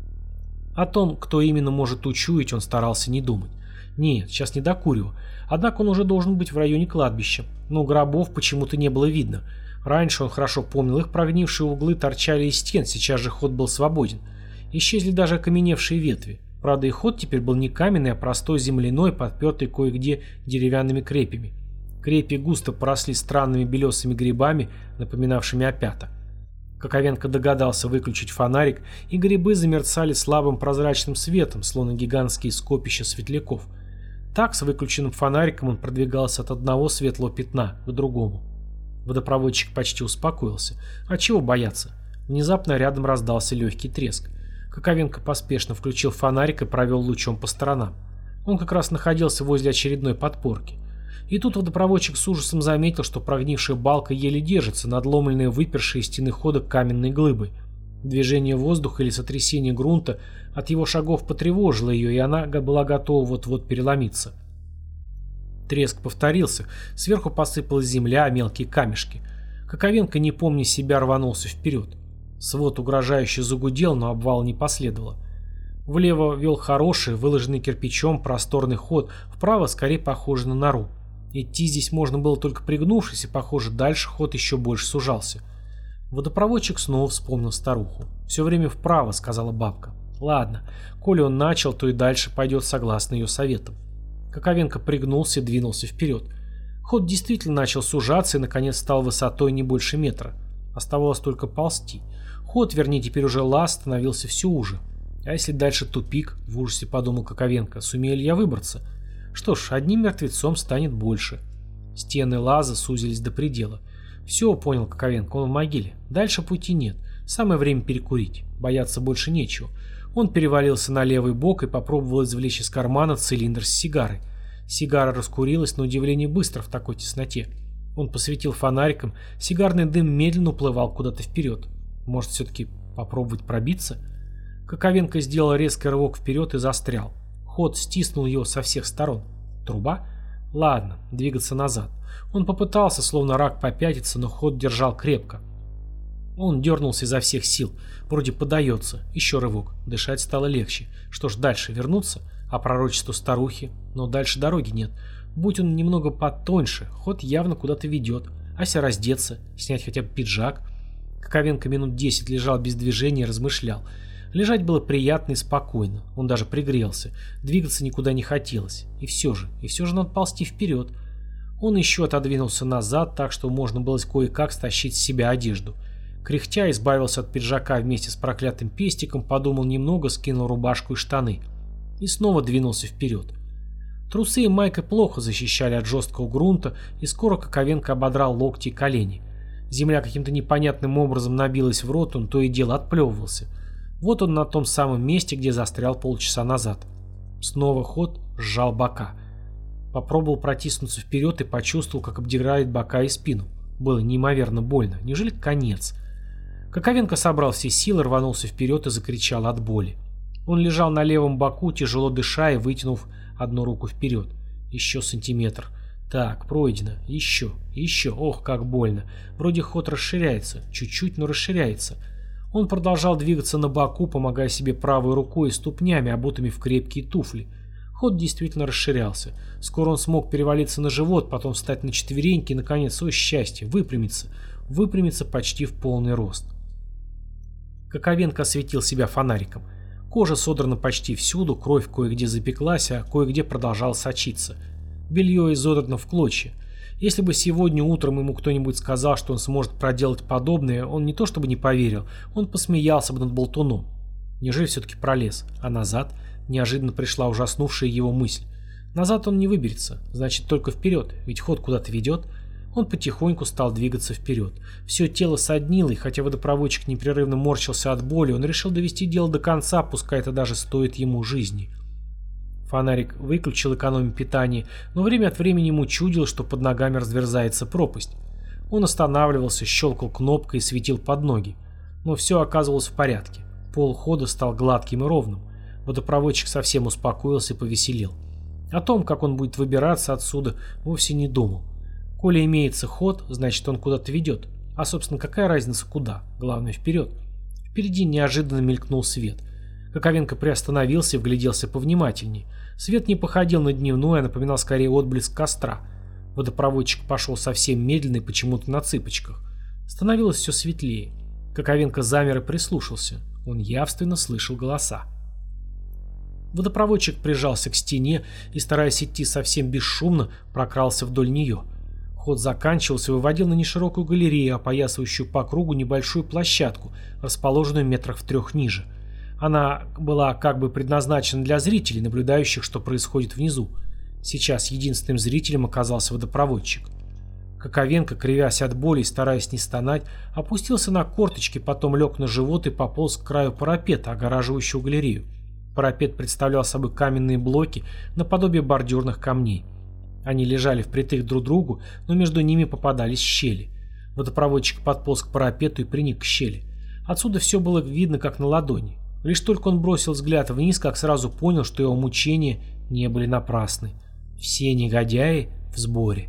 О том, кто именно может учуять, он старался не думать. Нет, сейчас не докуриваю. Однако он уже должен быть в районе кладбища. Но гробов почему-то не было видно. Раньше он хорошо помнил, их прогнившие углы торчали из стен, сейчас же ход был свободен. Исчезли даже окаменевшие ветви. Правда, и ход теперь был не каменный, а простой земляной, подпертый кое-где деревянными крепями. Крепи густо поросли странными белесыми грибами, напоминавшими опята. Коковенко догадался выключить фонарик, и грибы замерцали слабым прозрачным светом, словно гигантские скопища светляков. Так, с выключенным фонариком он продвигался от одного светлого пятна к другому. Водопроводчик почти успокоился. А чего бояться? Внезапно рядом раздался легкий треск. Коковенко поспешно включил фонарик и провел лучом по сторонам. Он как раз находился возле очередной подпорки. И тут водопроводчик с ужасом заметил, что прогнившая балка еле держится, надломленная выпершей из стены хода каменной глыбой. Движение воздуха или сотрясение грунта от его шагов потревожило ее, и она была готова вот-вот переломиться. Треск повторился, сверху посыпалась земля, мелкие камешки. Коковенко, не помня себя, рванулся вперед. Свод угрожающе загудел, но обвала не последовало. Влево вел хороший, выложенный кирпичом, просторный ход, вправо скорее похожий на нору. Идти здесь можно было только пригнувшись, и, похоже, дальше ход еще больше сужался. Водопроводчик снова вспомнил старуху. «Все время вправо», — сказала бабка. «Ладно, коли он начал, то и дальше пойдет согласно ее советам». Коковенко пригнулся и двинулся вперед. Ход действительно начал сужаться и, наконец, стал высотой не больше метра. Оставалось только ползти. Ход, вернее, теперь уже лаз, становился все уже. А если дальше тупик, в ужасе подумал Коковенко, сумею ли я выбраться? Что ж, одним мертвецом станет больше. Стены лаза сузились до предела. Все, понял Коковенко, он в могиле. Дальше пути нет. Самое время перекурить. Бояться больше нечего. Он перевалился на левый бок и попробовал извлечь из кармана цилиндр с сигарой. Сигара раскурилась на удивление быстро в такой тесноте. Он посветил фонариком, сигарный дым медленно уплывал куда-то вперед. Может, все-таки попробовать пробиться? Коковенко сделал резкий рывок вперед и застрял. Ход стиснул его со всех сторон. Труба? Ладно, двигаться назад. Он попытался, словно рак, попятиться, но Ход держал крепко. Он дернулся изо всех сил. Вроде подается. Еще рывок. Дышать стало легче. Что ж, дальше вернуться? А пророчество старухи? Но дальше дороги нет. Будь он немного потоньше, Ход явно куда-то ведет. Ася раздеться, снять хотя бы пиджак. Коковенко минут десять лежал без движения и размышлял. Лежать было приятно и спокойно. Он даже пригрелся. Двигаться никуда не хотелось. И все же, и все же надо ползти вперед. Он еще отодвинулся назад, так что можно было кое-как стащить с себя одежду. Кряхтя избавился от пиджака вместе с проклятым пестиком, подумал немного, скинул рубашку и штаны. И снова двинулся вперед. Трусы и майка плохо защищали от жесткого грунта, и скоро Коковенко ободрал локти и колени. Земля каким-то непонятным образом набилась в рот, он то и дело отплевывался. Вот он на том самом месте, где застрял полчаса назад. Снова Ход сжал бока. Попробовал протиснуться вперед и почувствовал, как обдирает бока и спину. Было неимоверно больно. Неужели конец? Коковенко собрал все силы, рванулся вперед и закричал от боли. Он лежал на левом боку, тяжело дыша и вытянув одну руку вперед. Еще сантиметр. Так, пройдено. Еще, еще. Ох, как больно. Вроде Ход расширяется. Чуть-чуть, но расширяется. Он продолжал двигаться на боку, помогая себе правой рукой и ступнями, обутыми в крепкие туфли. Ход действительно расширялся. Скоро он смог перевалиться на живот, потом встать на четвереньки и, наконец, о счастье, выпрямиться. Выпрямиться почти в полный рост. Коковенко осветил себя фонариком. Кожа содрана почти всюду, кровь кое-где запеклась, а кое-где продолжала сочиться. Белье изодрано в клочья. Если бы сегодня утром ему кто-нибудь сказал, что он сможет проделать подобное, он не то чтобы не поверил, он посмеялся бы над болтуном. Неужели все-таки пролез? А назад? Неожиданно пришла ужаснувшая его мысль. Назад он не выберется, значит только вперед, ведь Ход куда-то ведет. Он потихоньку стал двигаться вперед. Все тело соднило, и хотя водопроводчик непрерывно морщился от боли, он решил довести дело до конца, пускай это даже стоит ему жизни. Фонарик выключил экономию питания, но время от времени ему чудило, что под ногами разверзается пропасть. Он останавливался, щелкал кнопкой и светил под ноги. Но все оказывалось в порядке. Пол Хода стал гладким и ровным. Водопроводчик совсем успокоился и повеселел. О том, как он будет выбираться отсюда, вовсе не думал. Коли имеется Ход, значит он куда-то ведет. А собственно какая разница куда? Главное вперед. Впереди неожиданно мелькнул свет. Коковенко приостановился и вгляделся повнимательнее. Свет не походил на дневной, а напоминал скорее отблеск костра. Водопроводчик пошел совсем медленно и почему-то на цыпочках. Становилось все светлее. Коковенко замер и прислушался. Он явственно слышал голоса. Водопроводчик прижался к стене и, стараясь идти совсем бесшумно, прокрался вдоль нее. Ход заканчивался и выводил на неширокую галерею, опоясывающую по кругу небольшую площадку, расположенную метрах в трех ниже. Она была как бы предназначена для зрителей, наблюдающих, что происходит внизу. Сейчас единственным зрителем оказался водопроводчик. Коковенко, кривясь от боли и стараясь не стонать, опустился на корточки, потом лег на живот и пополз к краю парапета, огораживающего галерею. Парапет представлял собой каменные блоки наподобие бордюрных камней. Они лежали впритык друг к другу, но между ними попадались щели. Водопроводчик подполз к парапету и приник к щели. Отсюда все было видно как на ладони. Лишь только он бросил взгляд вниз, как сразу понял, что его мучения не были напрасны. Все негодяи в сборе.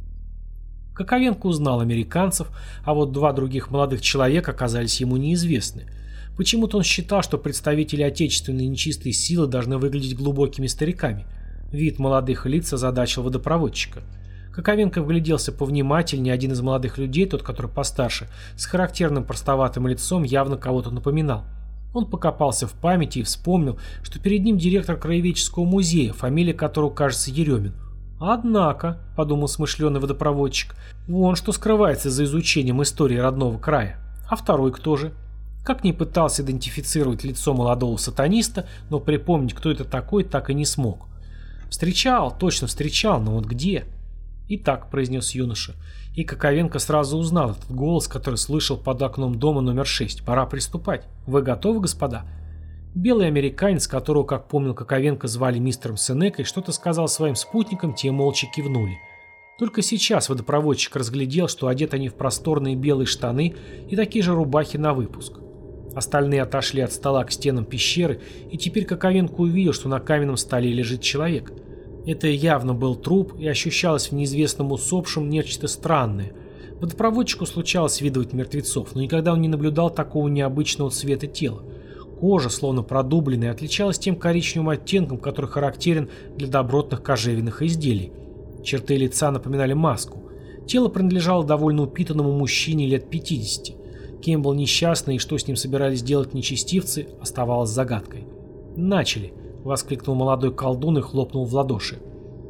Коковенко узнал американцев, а вот два других молодых человека оказались ему неизвестны. Почему-то он считал, что представители отечественной нечистой силы должны выглядеть глубокими стариками. Вид молодых лиц озадачил водопроводчика. Коковенко вгляделся повнимательнее, один из молодых людей, тот, который постарше, с характерным простоватым лицом явно кого-то напоминал. Он покопался в памяти и вспомнил, что перед ним директор краеведческого музея, фамилия которого, кажется, Еремин. «Однако», — подумал смышленый водопроводчик, — «вон что скрывается за изучением истории родного края. А второй кто же?» Как ни пытался идентифицировать лицо молодого сатаниста, но припомнить, кто это такой, так и не смог. «Встречал, точно встречал, но вот где?» «Итак», — произнес юноша, и Коковенко сразу узнал этот голос, который слышал под окном дома номер шесть. «Пора приступать. Вы готовы, господа?» Белый американец, которого, как помнил Коковенко, звали мистером Сенекой, что-то сказал своим спутникам, те молча кивнули. Только сейчас водопроводчик разглядел, что одеты они в просторные белые штаны и такие же рубахи на выпуск. Остальные отошли от стола к стенам пещеры, и теперь Коковенко увидел, что на каменном столе лежит человек. Это явно был труп, и ощущалось в неизвестном усопшем нечто странное. Водопроводчику случалось видывать мертвецов, но никогда он не наблюдал такого необычного цвета тела. Кожа, словно продубленная, отличалась тем коричневым оттенком, который характерен для добротных кожевенных изделий. Черты лица напоминали маску. Тело принадлежало довольно упитанному мужчине лет пятидесяти. Кем был несчастный и что с ним собирались делать нечестивцы, оставалось загадкой. «Начали!» — воскликнул молодой колдун и хлопнул в ладоши.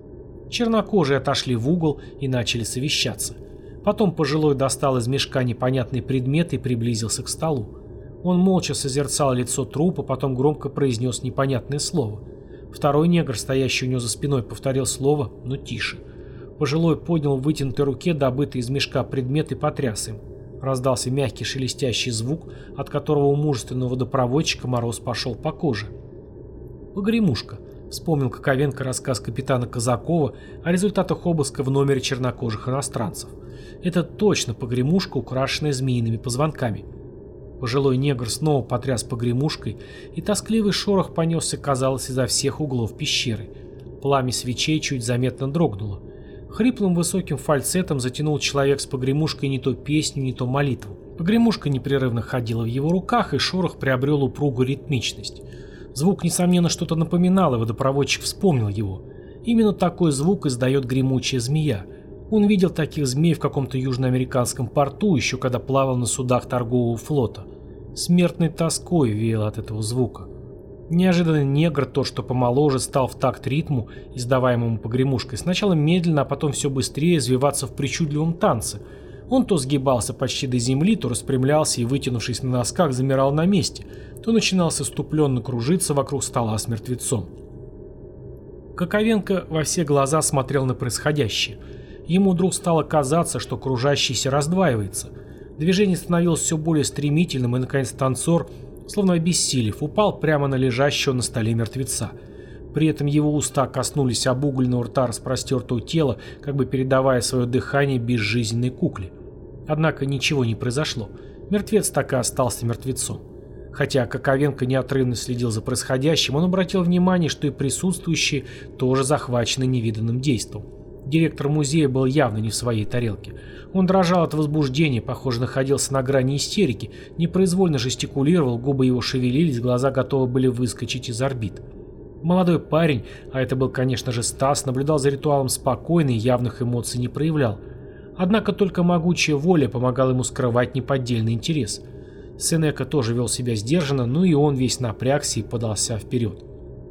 Чернокожие отошли в угол и начали совещаться. Потом пожилой достал из мешка непонятный предмет и приблизился к столу. Он молча созерцал лицо трупа, потом громко произнес непонятное слово. Второй негр, стоящий у него за спиной, повторил слово, но тише. Пожилой поднял в вытянутой руке добытый из мешка предмет и потряс им. Раздался мягкий шелестящий звук, от которого у мужественного водопроводчика мороз пошел по коже. «Погремушка», — вспомнил Коковенко рассказ капитана Казакова о результатах обыска в номере чернокожих иностранцев. Это точно погремушка, украшенная змеиными позвонками. Пожилой негр снова потряс погремушкой, и тоскливый шорох понесся, казалось, изо всех углов пещеры. Пламя свечей чуть заметно дрогнуло. Хриплым высоким фальцетом затянул человек с погремушкой не то песню, не то молитву. Погремушка непрерывно ходила в его руках, и шорох приобрел упругую ритмичность. Звук, несомненно, что-то напоминал, и водопроводчик вспомнил его. Именно такой звук издает гремучая змея. Он видел таких змей в каком-то южноамериканском порту, еще когда плавал на судах торгового флота. Смертной тоской веяло от этого звука. Неожиданно негр, тот, что помоложе, стал в такт ритму, издаваемому погремушкой, сначала медленно, а потом все быстрее извиваться в причудливом танце. Он то сгибался почти до земли, то распрямлялся и, вытянувшись на носках, замирал на месте, то начинал иступленно кружиться вокруг стола с мертвецом. Коковенко во все глаза смотрел на происходящее. Ему вдруг стало казаться, что кружащийся раздваивается. Движение становилось все более стремительным, и, наконец, танцор, словно обессилев, упал прямо на лежащего на столе мертвеца. При этом его уста коснулись обугленного рта распростертого тела, как бы передавая свое дыхание безжизненной кукле. Однако ничего не произошло. Мертвец так и остался мертвецом. Хотя Коковенко неотрывно следил за происходящим, он обратил внимание, что и присутствующие тоже захвачены невиданным действом. Директор музея был явно не в своей тарелке. Он дрожал от возбуждения, похоже, находился на грани истерики, непроизвольно жестикулировал, губы его шевелились, глаза готовы были выскочить из орбит. Молодой парень, а это был, конечно же, Стас, наблюдал за ритуалом спокойно и явных эмоций не проявлял. Однако только могучая воля помогала ему скрывать неподдельный интерес. Сенека тоже вел себя сдержанно, ну и он весь напрягся и подался вперед.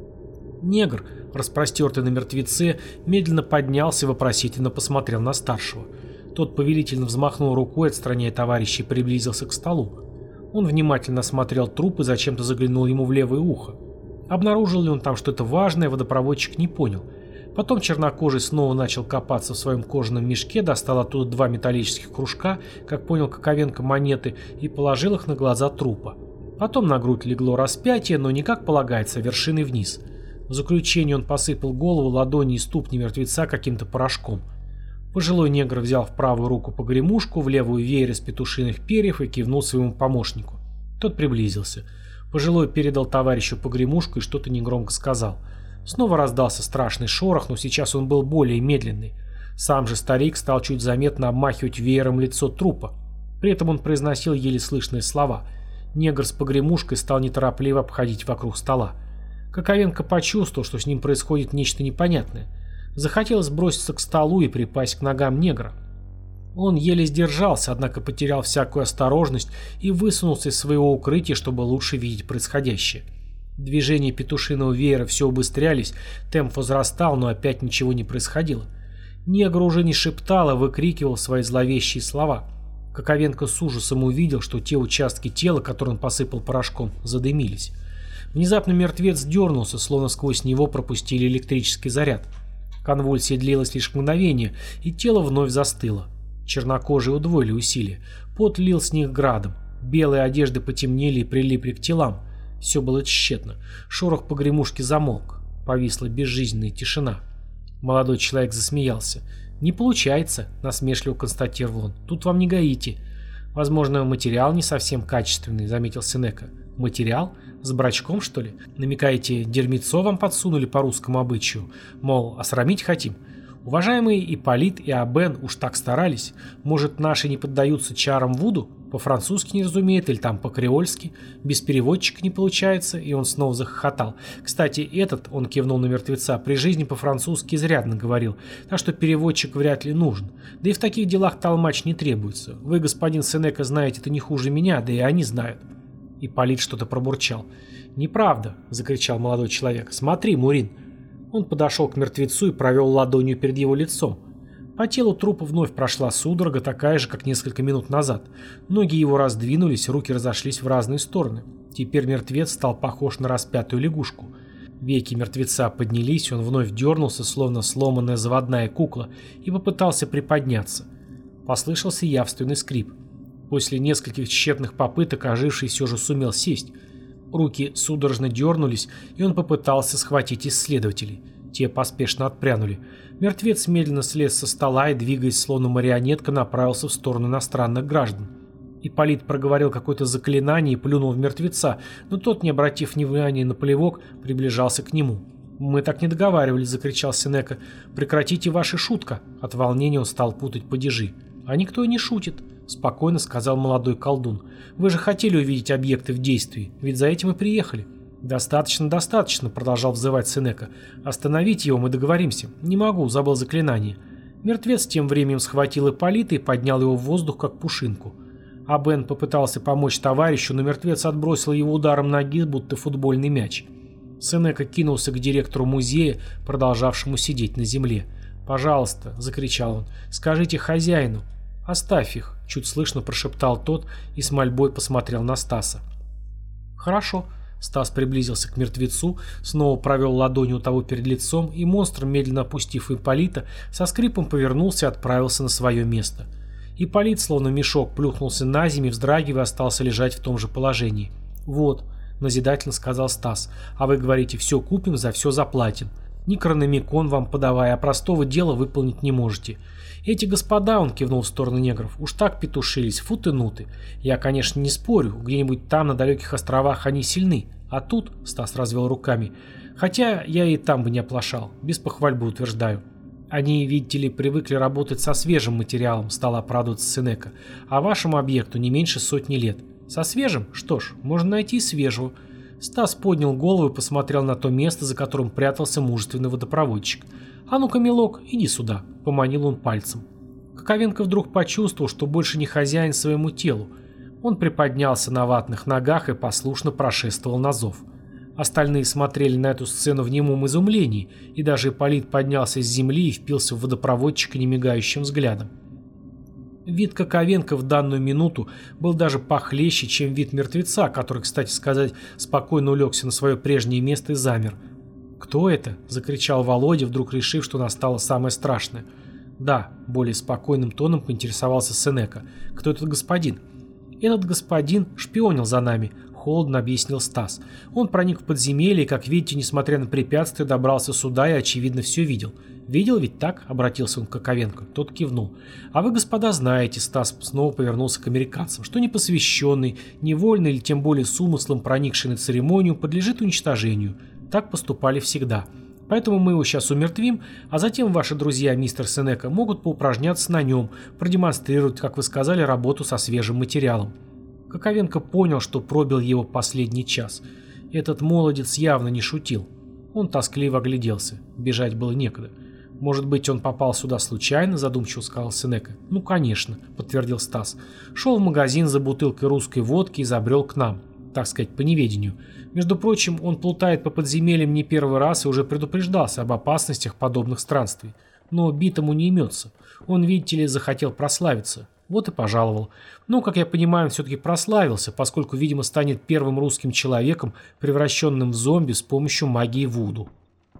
Негр, распростертый на мертвеце, медленно поднялся и вопросительно посмотрел на старшего. Тот повелительно взмахнул рукой, отстраняя товарища, и приблизился к столу. Он внимательно осмотрел труп и зачем-то заглянул ему в левое ухо. Обнаружил ли он там что-то важное, водопроводчик не понял. Потом чернокожий снова начал копаться в своем кожаном мешке, достал оттуда два металлических кружка, как понял Коковенко, монеты, и положил их на глаза трупа. Потом на грудь легло распятие, но не как полагается, а вершиной вниз. В заключение он посыпал голову, ладони и ступни мертвеца каким-то порошком. Пожилой негр взял в правую руку погремушку, в левую веер из петушиных перьев и кивнул своему помощнику. Тот приблизился. Пожилой передал товарищу погремушку и что-то негромко сказал. Снова раздался страшный шорох, но сейчас он был более медленный. Сам же старик стал чуть заметно обмахивать веером лицо трупа. При этом он произносил еле слышные слова. Негр с погремушкой стал неторопливо обходить вокруг стола. Коковенко почувствовал, что с ним происходит нечто непонятное. Захотелось броситься к столу и припасть к ногам негра. Он еле сдержался, однако потерял всякую осторожность и высунулся из своего укрытия, чтобы лучше видеть происходящее. Движения петушиного веера все убыстрялись, темп возрастал, но опять ничего не происходило. Негр уже не шептал, а выкрикивал свои зловещие слова. Коковенко с ужасом увидел, что те участки тела, которые он посыпал порошком, задымились. Внезапно мертвец дернулся, словно сквозь него пропустили электрический заряд. Конвульсия длилась лишь мгновение, и тело вновь застыло. Чернокожие удвоили усилия. Пот лил с них градом. Белые одежды потемнели и прилипли к телам. Все было тщетно. Шорох погремушки замолк. Повисла безжизненная тишина. Молодой человек засмеялся. «Не получается», — насмешливо констатировал он. «Тут вам не Гаити». «Возможно, материал не совсем качественный», — заметил Сенека. «Материал? С брачком, что ли? Намекаете, дерьмецо вам подсунули по русскому обычаю? Мол, осрамить хотим? Уважаемые Ипполит и Абен уж так старались. Может, наши не поддаются чарам Вуду? По-французски не разумеет или там по-креольски? Без переводчика не получается?» И он снова захохотал. «Кстати, этот, — он кивнул на мертвеца, — при жизни по-французски изрядно говорил, так что переводчик вряд ли нужен. Да и в таких делах толмач не требуется. Вы, господин Сенека, знаете это не хуже меня, да и они знают». Ипполит что-то пробурчал. «Неправда!» — закричал молодой человек. «Смотри, Мурин!» Он подошел к мертвецу и провел ладонью перед его лицом. По телу трупа вновь прошла судорога, такая же, как несколько минут назад. Ноги его раздвинулись, руки разошлись в разные стороны. Теперь мертвец стал похож на распятую лягушку. Веки мертвеца поднялись, он вновь дернулся, словно сломанная заводная кукла, и попытался приподняться. Послышался явственный скрип. После нескольких тщетных попыток оживший все же сумел сесть. Руки судорожно дернулись, и он попытался схватить исследователей. Те поспешно отпрянули. Мертвец медленно слез со стола и, двигаясь словно марионетка, направился в сторону иностранных граждан. Ипполит проговорил какое-то заклинание и плюнул в мертвеца, но тот, не обратив внимания на плевок, приближался к нему. «Мы так не договаривались», — закричал Сенека. «Прекратите ваши шутка». От волнения он стал путать падежи. «А никто и не шутит», — спокойно сказал молодой колдун. «Вы же хотели увидеть объекты в действии, ведь за этим и приехали». «Достаточно, достаточно», — продолжал взывать Сенека. «Остановите его, мы договоримся». «Не могу, забыл заклинание». Мертвец тем временем схватил Ипполита и поднял его в воздух, как пушинку. Абен попытался помочь товарищу, но мертвец отбросил его ударом ноги, будто футбольный мяч. Сенека кинулся к директору музея, продолжавшему сидеть на земле. «Пожалуйста», — закричал он, — «скажите хозяину». «Оставь их», — чуть слышно прошептал тот и с мольбой посмотрел на Стаса. «Хорошо». Стас приблизился к мертвецу, снова провел ладонью у того перед лицом, и монстр, медленно опустив Ипполита, со скрипом повернулся и отправился на свое место. Ипполит, словно мешок, плюхнулся на землю и, вздрагивая, остался лежать в том же положении. «Вот», — назидательно сказал Стас, — «а вы говорите, все купим, за все заплатим. Ни крономикон вам подавая, а простого дела выполнить не можете. Эти господа, — он кивнул в сторону негров, — уж так петушились, фут и нуты. Я, конечно, не спорю, где-нибудь там, на далеких островах, они сильны. А тут, — Стас развел руками, — хотя я и там бы не оплошал, без похвальбы утверждаю. Они, видите ли, привыкли работать со свежим материалом, — стала оправдываться Сенека, — а вашему объекту не меньше сотни лет. Со свежим? Что ж, можно найти свежего». Стас поднял голову и посмотрел на то место, за которым прятался мужественный водопроводчик. «А ну-ка, милок, иди сюда», — поманил он пальцем. Коковенко вдруг почувствовал, что больше не хозяин своему телу. Он приподнялся на ватных ногах и послушно прошествовал на зов. Остальные смотрели на эту сцену в немом изумлении, и даже Ипполит поднялся с земли и впился в водопроводчика немигающим взглядом. Вид Коковенко в данную минуту был даже похлеще, чем вид мертвеца, который, кстати сказать, спокойно улегся на свое прежнее место и замер. «Кто это?» — закричал Володя, вдруг решив, что настало самое страшное. «Да», — более спокойным тоном поинтересовался Сенека. «Кто этот господин?» «Этот господин шпионил за нами», — холодно объяснил Стас. «Он проник в подземелье и, как видите, несмотря на препятствия, добрался сюда и, очевидно, все видел». «Видел ведь так?» — обратился он к Коковенко. Тот кивнул. «А вы, господа, знаете», — Стас снова повернулся к американцам, «что непосвященный, невольный или тем более с умыслом проникший на церемонию подлежит уничтожению. Так поступали всегда. Поэтому мы его сейчас умертвим, а затем ваши друзья, мистер Сенека, могут поупражняться на нем, продемонстрировать, как вы сказали, работу со свежим материалом». Коковенко понял, что пробил его последний час. Этот молодец явно не шутил. Он тоскливо огляделся. Бежать было некуда. «Может быть, он попал сюда случайно?» — задумчиво сказал Сенека. «Ну, конечно», — подтвердил Стас. «Шел в магазин за бутылкой русской водки и забрел к нам, так сказать, по неведению. Между прочим, он плутает по подземельям не первый раз и уже предупреждался об опасностях подобных странствий. Но битому не имется. Он, видите ли, захотел прославиться. Вот и пожаловал. Ну, как я понимаю, он все-таки прославился, поскольку, видимо, станет первым русским человеком, превращенным в зомби с помощью магии Вуду».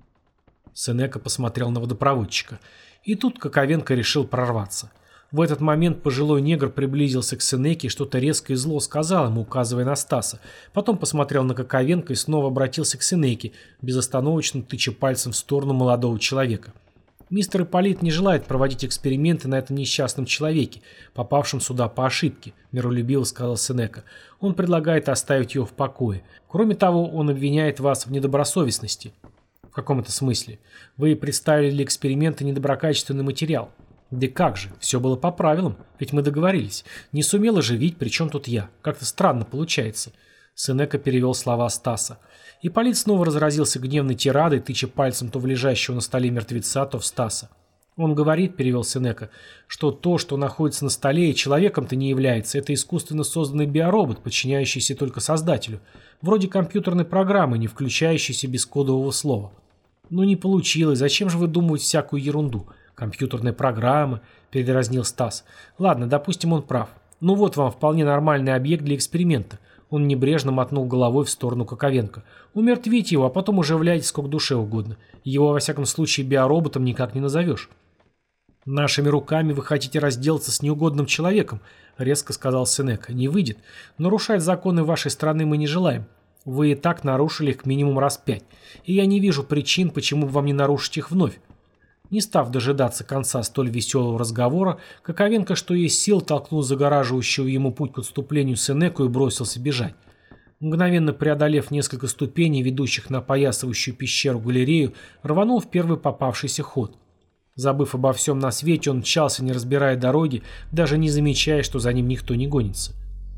Сенека посмотрел на водопроводчика. И тут Коковенко решил прорваться. В этот момент пожилой негр приблизился к Сенеке и что-то резко и зло сказал ему, указывая на Стаса. Потом посмотрел на Коковенко и снова обратился к Сенеке, безостановочно тыча пальцем в сторону молодого человека. Мистер Ипполит не желает проводить эксперименты на этом несчастном человеке, попавшем сюда по ошибке, миролюбиво сказал Сенека. Он предлагает оставить его в покое. Кроме того, он обвиняет вас в недобросовестности. В каком это смысле? Вы представили для эксперимента недоброкачественный материал. Да как же, все было по правилам, ведь мы договорились. Не сумел оживить, причем тут я. Как-то странно получается. Сенека перевел слова Стаса. Ипполит снова разразился гневной тирадой, тыча пальцем то в лежащего на столе мертвеца, то в Стаса. «Он говорит, — перевел Сенека, — что то, что находится на столе и человеком-то не является, это искусственно созданный биоробот, подчиняющийся только создателю, вроде компьютерной программы, не включающейся без кодового слова». «Ну не получилось, зачем же вы думаете всякую ерунду? Компьютерная программа», — передразнил Стас. «Ладно, допустим, он прав. Ну вот вам вполне нормальный объект для эксперимента». Он небрежно мотнул головой в сторону Коковенко. «Умертвите его, а потом оживляйте сколько душе угодно. Его, во всяком случае, биороботом никак не назовешь». «Нашими руками вы хотите разделаться с неугодным человеком», — резко сказал Сенека. «Не выйдет. Нарушать законы вашей страны мы не желаем. Вы и так нарушили их минимум раз пять. И я не вижу причин, почему бы вам не нарушить их вновь». Не став дожидаться конца столь веселого разговора, Коковенко, что есть сил, толкнул загораживающего ему путь к отступлению Сенеку и бросился бежать. Мгновенно преодолев несколько ступеней, ведущих на опоясывающую пещеру галерею, рванул в первый попавшийся ход. Забыв обо всем на свете, он мчался, не разбирая дороги, даже не замечая, что за ним никто не гонится.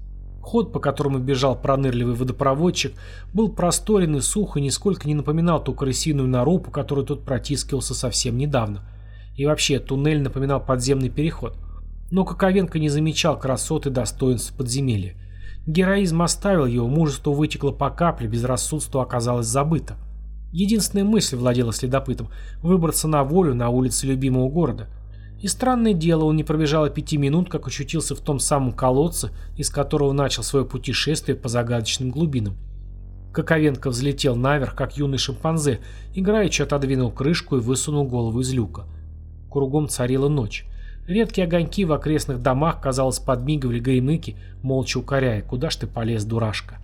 Ход, по которому бежал пронырливый водопроводчик, был просторен и сух и нисколько не напоминал ту крысиную нору, по которой тот протискивался совсем недавно. И вообще, туннель напоминал подземный переход. Но Коковенко не замечал красот и достоинств подземелья. Героизм оставил его, мужество вытекло по капле, безрассудство оказалось забыто. Единственная мысль владела следопытом – выбраться на волю на улице любимого города. И странное дело, он не пробежал и пяти минут, как очутился в том самом колодце, из которого начал свое путешествие по загадочным глубинам. Коковенко взлетел наверх, как юный шимпанзе, играючи отодвинул крышку и высунул голову из люка. Кругом царила ночь. Редкие огоньки в окрестных домах, казалось, подмигивали горемыки, молча укоряя: «Куда ж ты полез, дурашка?»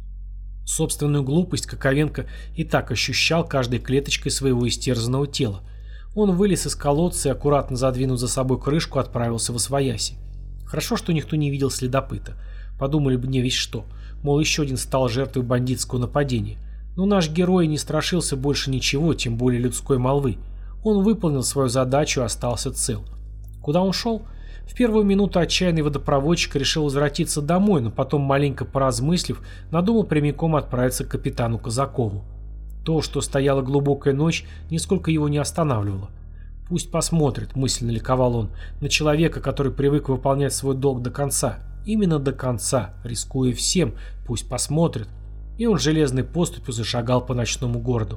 Собственную глупость Коковенко и так ощущал каждой клеточкой своего истерзанного тела. Он вылез из колодца и, аккуратно задвинув за собой крышку, отправился восвояси. Хорошо, что никто не видел следопыта. Подумали бы не весь что. Мол, еще один стал жертвой бандитского нападения. Но наш герой не страшился больше ничего, тем более людской молвы. Он выполнил свою задачу и остался цел. Куда он шел? В первую минуту отчаянный водопроводчик решил возвратиться домой, но потом, маленько поразмыслив, надумал прямиком отправиться к капитану Казакову. То, что стояла глубокая ночь, нисколько его не останавливало. «Пусть посмотрит», — мысленно ликовал он, — «на человека, который привык выполнять свой долг до конца. Именно до конца, рискуя всем, пусть посмотрит». И он железной поступью зашагал по ночному городу.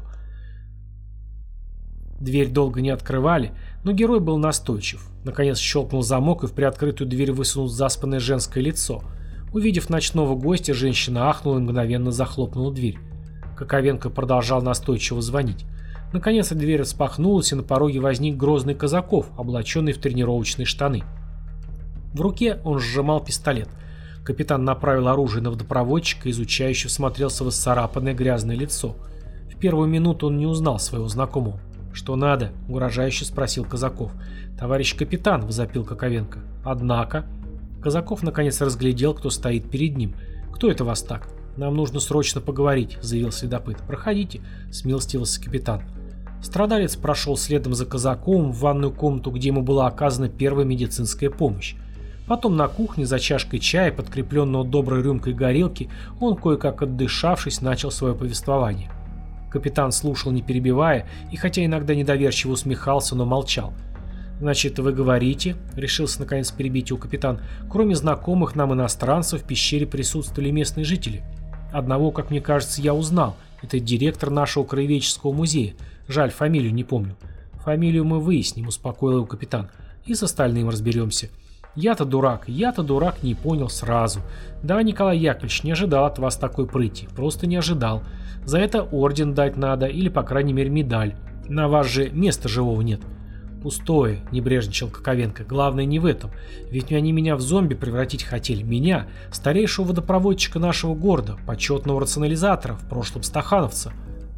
Дверь долго не открывали, но герой был настойчив. Наконец щелкнул замок, и в приоткрытую дверь высунул заспанное женское лицо. Увидев ночного гостя, женщина ахнула и мгновенно захлопнула дверь. Коковенко продолжал настойчиво звонить. Наконец дверь распахнулась, и на пороге возник грозный Казаков, облаченный в тренировочные штаны. В руке он сжимал пистолет. Капитан направил оружие на водопроводчика, изучающе всмотрелся в исцарапанное грязное лицо. В первую минуту он не узнал своего знакомого. «Что надо?» — угрожающе спросил Казаков. «Товарищ капитан», — возопил Коковенко. «Однако...» Казаков наконец разглядел, кто стоит перед ним. «Кто это вас так?» «Нам нужно срочно поговорить», — заявил следопыт. «Проходите», — смилостивился капитан. Страдалец прошел следом за Казаковым в ванную комнату, где ему была оказана первая медицинская помощь. Потом на кухне за чашкой чая, подкрепленного доброй рюмкой горелки, он, кое-как отдышавшись, начал свое повествование. Капитан слушал, не перебивая, и хотя иногда недоверчиво усмехался, но молчал. «Значит, вы говорите, — решился наконец перебить его капитан, — кроме знакомых нам иностранцев в пещере присутствовали местные жители. Одного, как мне кажется, я узнал. Это директор нашего краеведческого музея. Жаль, фамилию не помню». «Фамилию мы выясним», — успокоил его капитан. «И с остальным разберемся. Я-то дурак, я-то дурак не понял сразу. Да, Николай Яковлевич, не ожидал от вас такой прыти. Просто не ожидал. За это орден дать надо, или, по крайней мере, медаль. На вас же места живого нет». «Пустое», — небрежничал Коковенко. «Главное не в этом. Ведь они меня в зомби превратить хотели. Меня, старейшего водопроводчика нашего города, почетного рационализатора, в прошлом стахановца».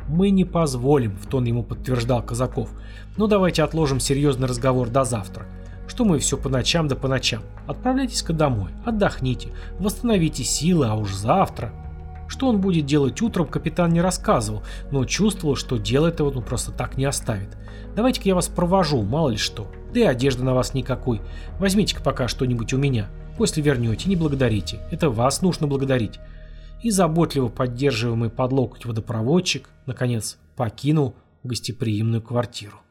«Мы не позволим», — в тон ему подтверждал Казаков. «Но давайте отложим серьезный разговор до завтра. Что мы все по ночам да по ночам? Отправляйтесь-ка домой, отдохните, восстановите силы, а уж завтра...» Что он будет делать утром, капитан не рассказывал, но чувствовал, что дело этого он просто так не оставит. «Давайте-ка я вас провожу, мало ли что. Да и одежды на вас никакой. Возьмите-ка пока что-нибудь у меня. После вернете, не благодарите. Это вас нужно благодарить». И заботливо поддерживаемый под локоть водопроводчик, наконец, покинул гостеприимную квартиру.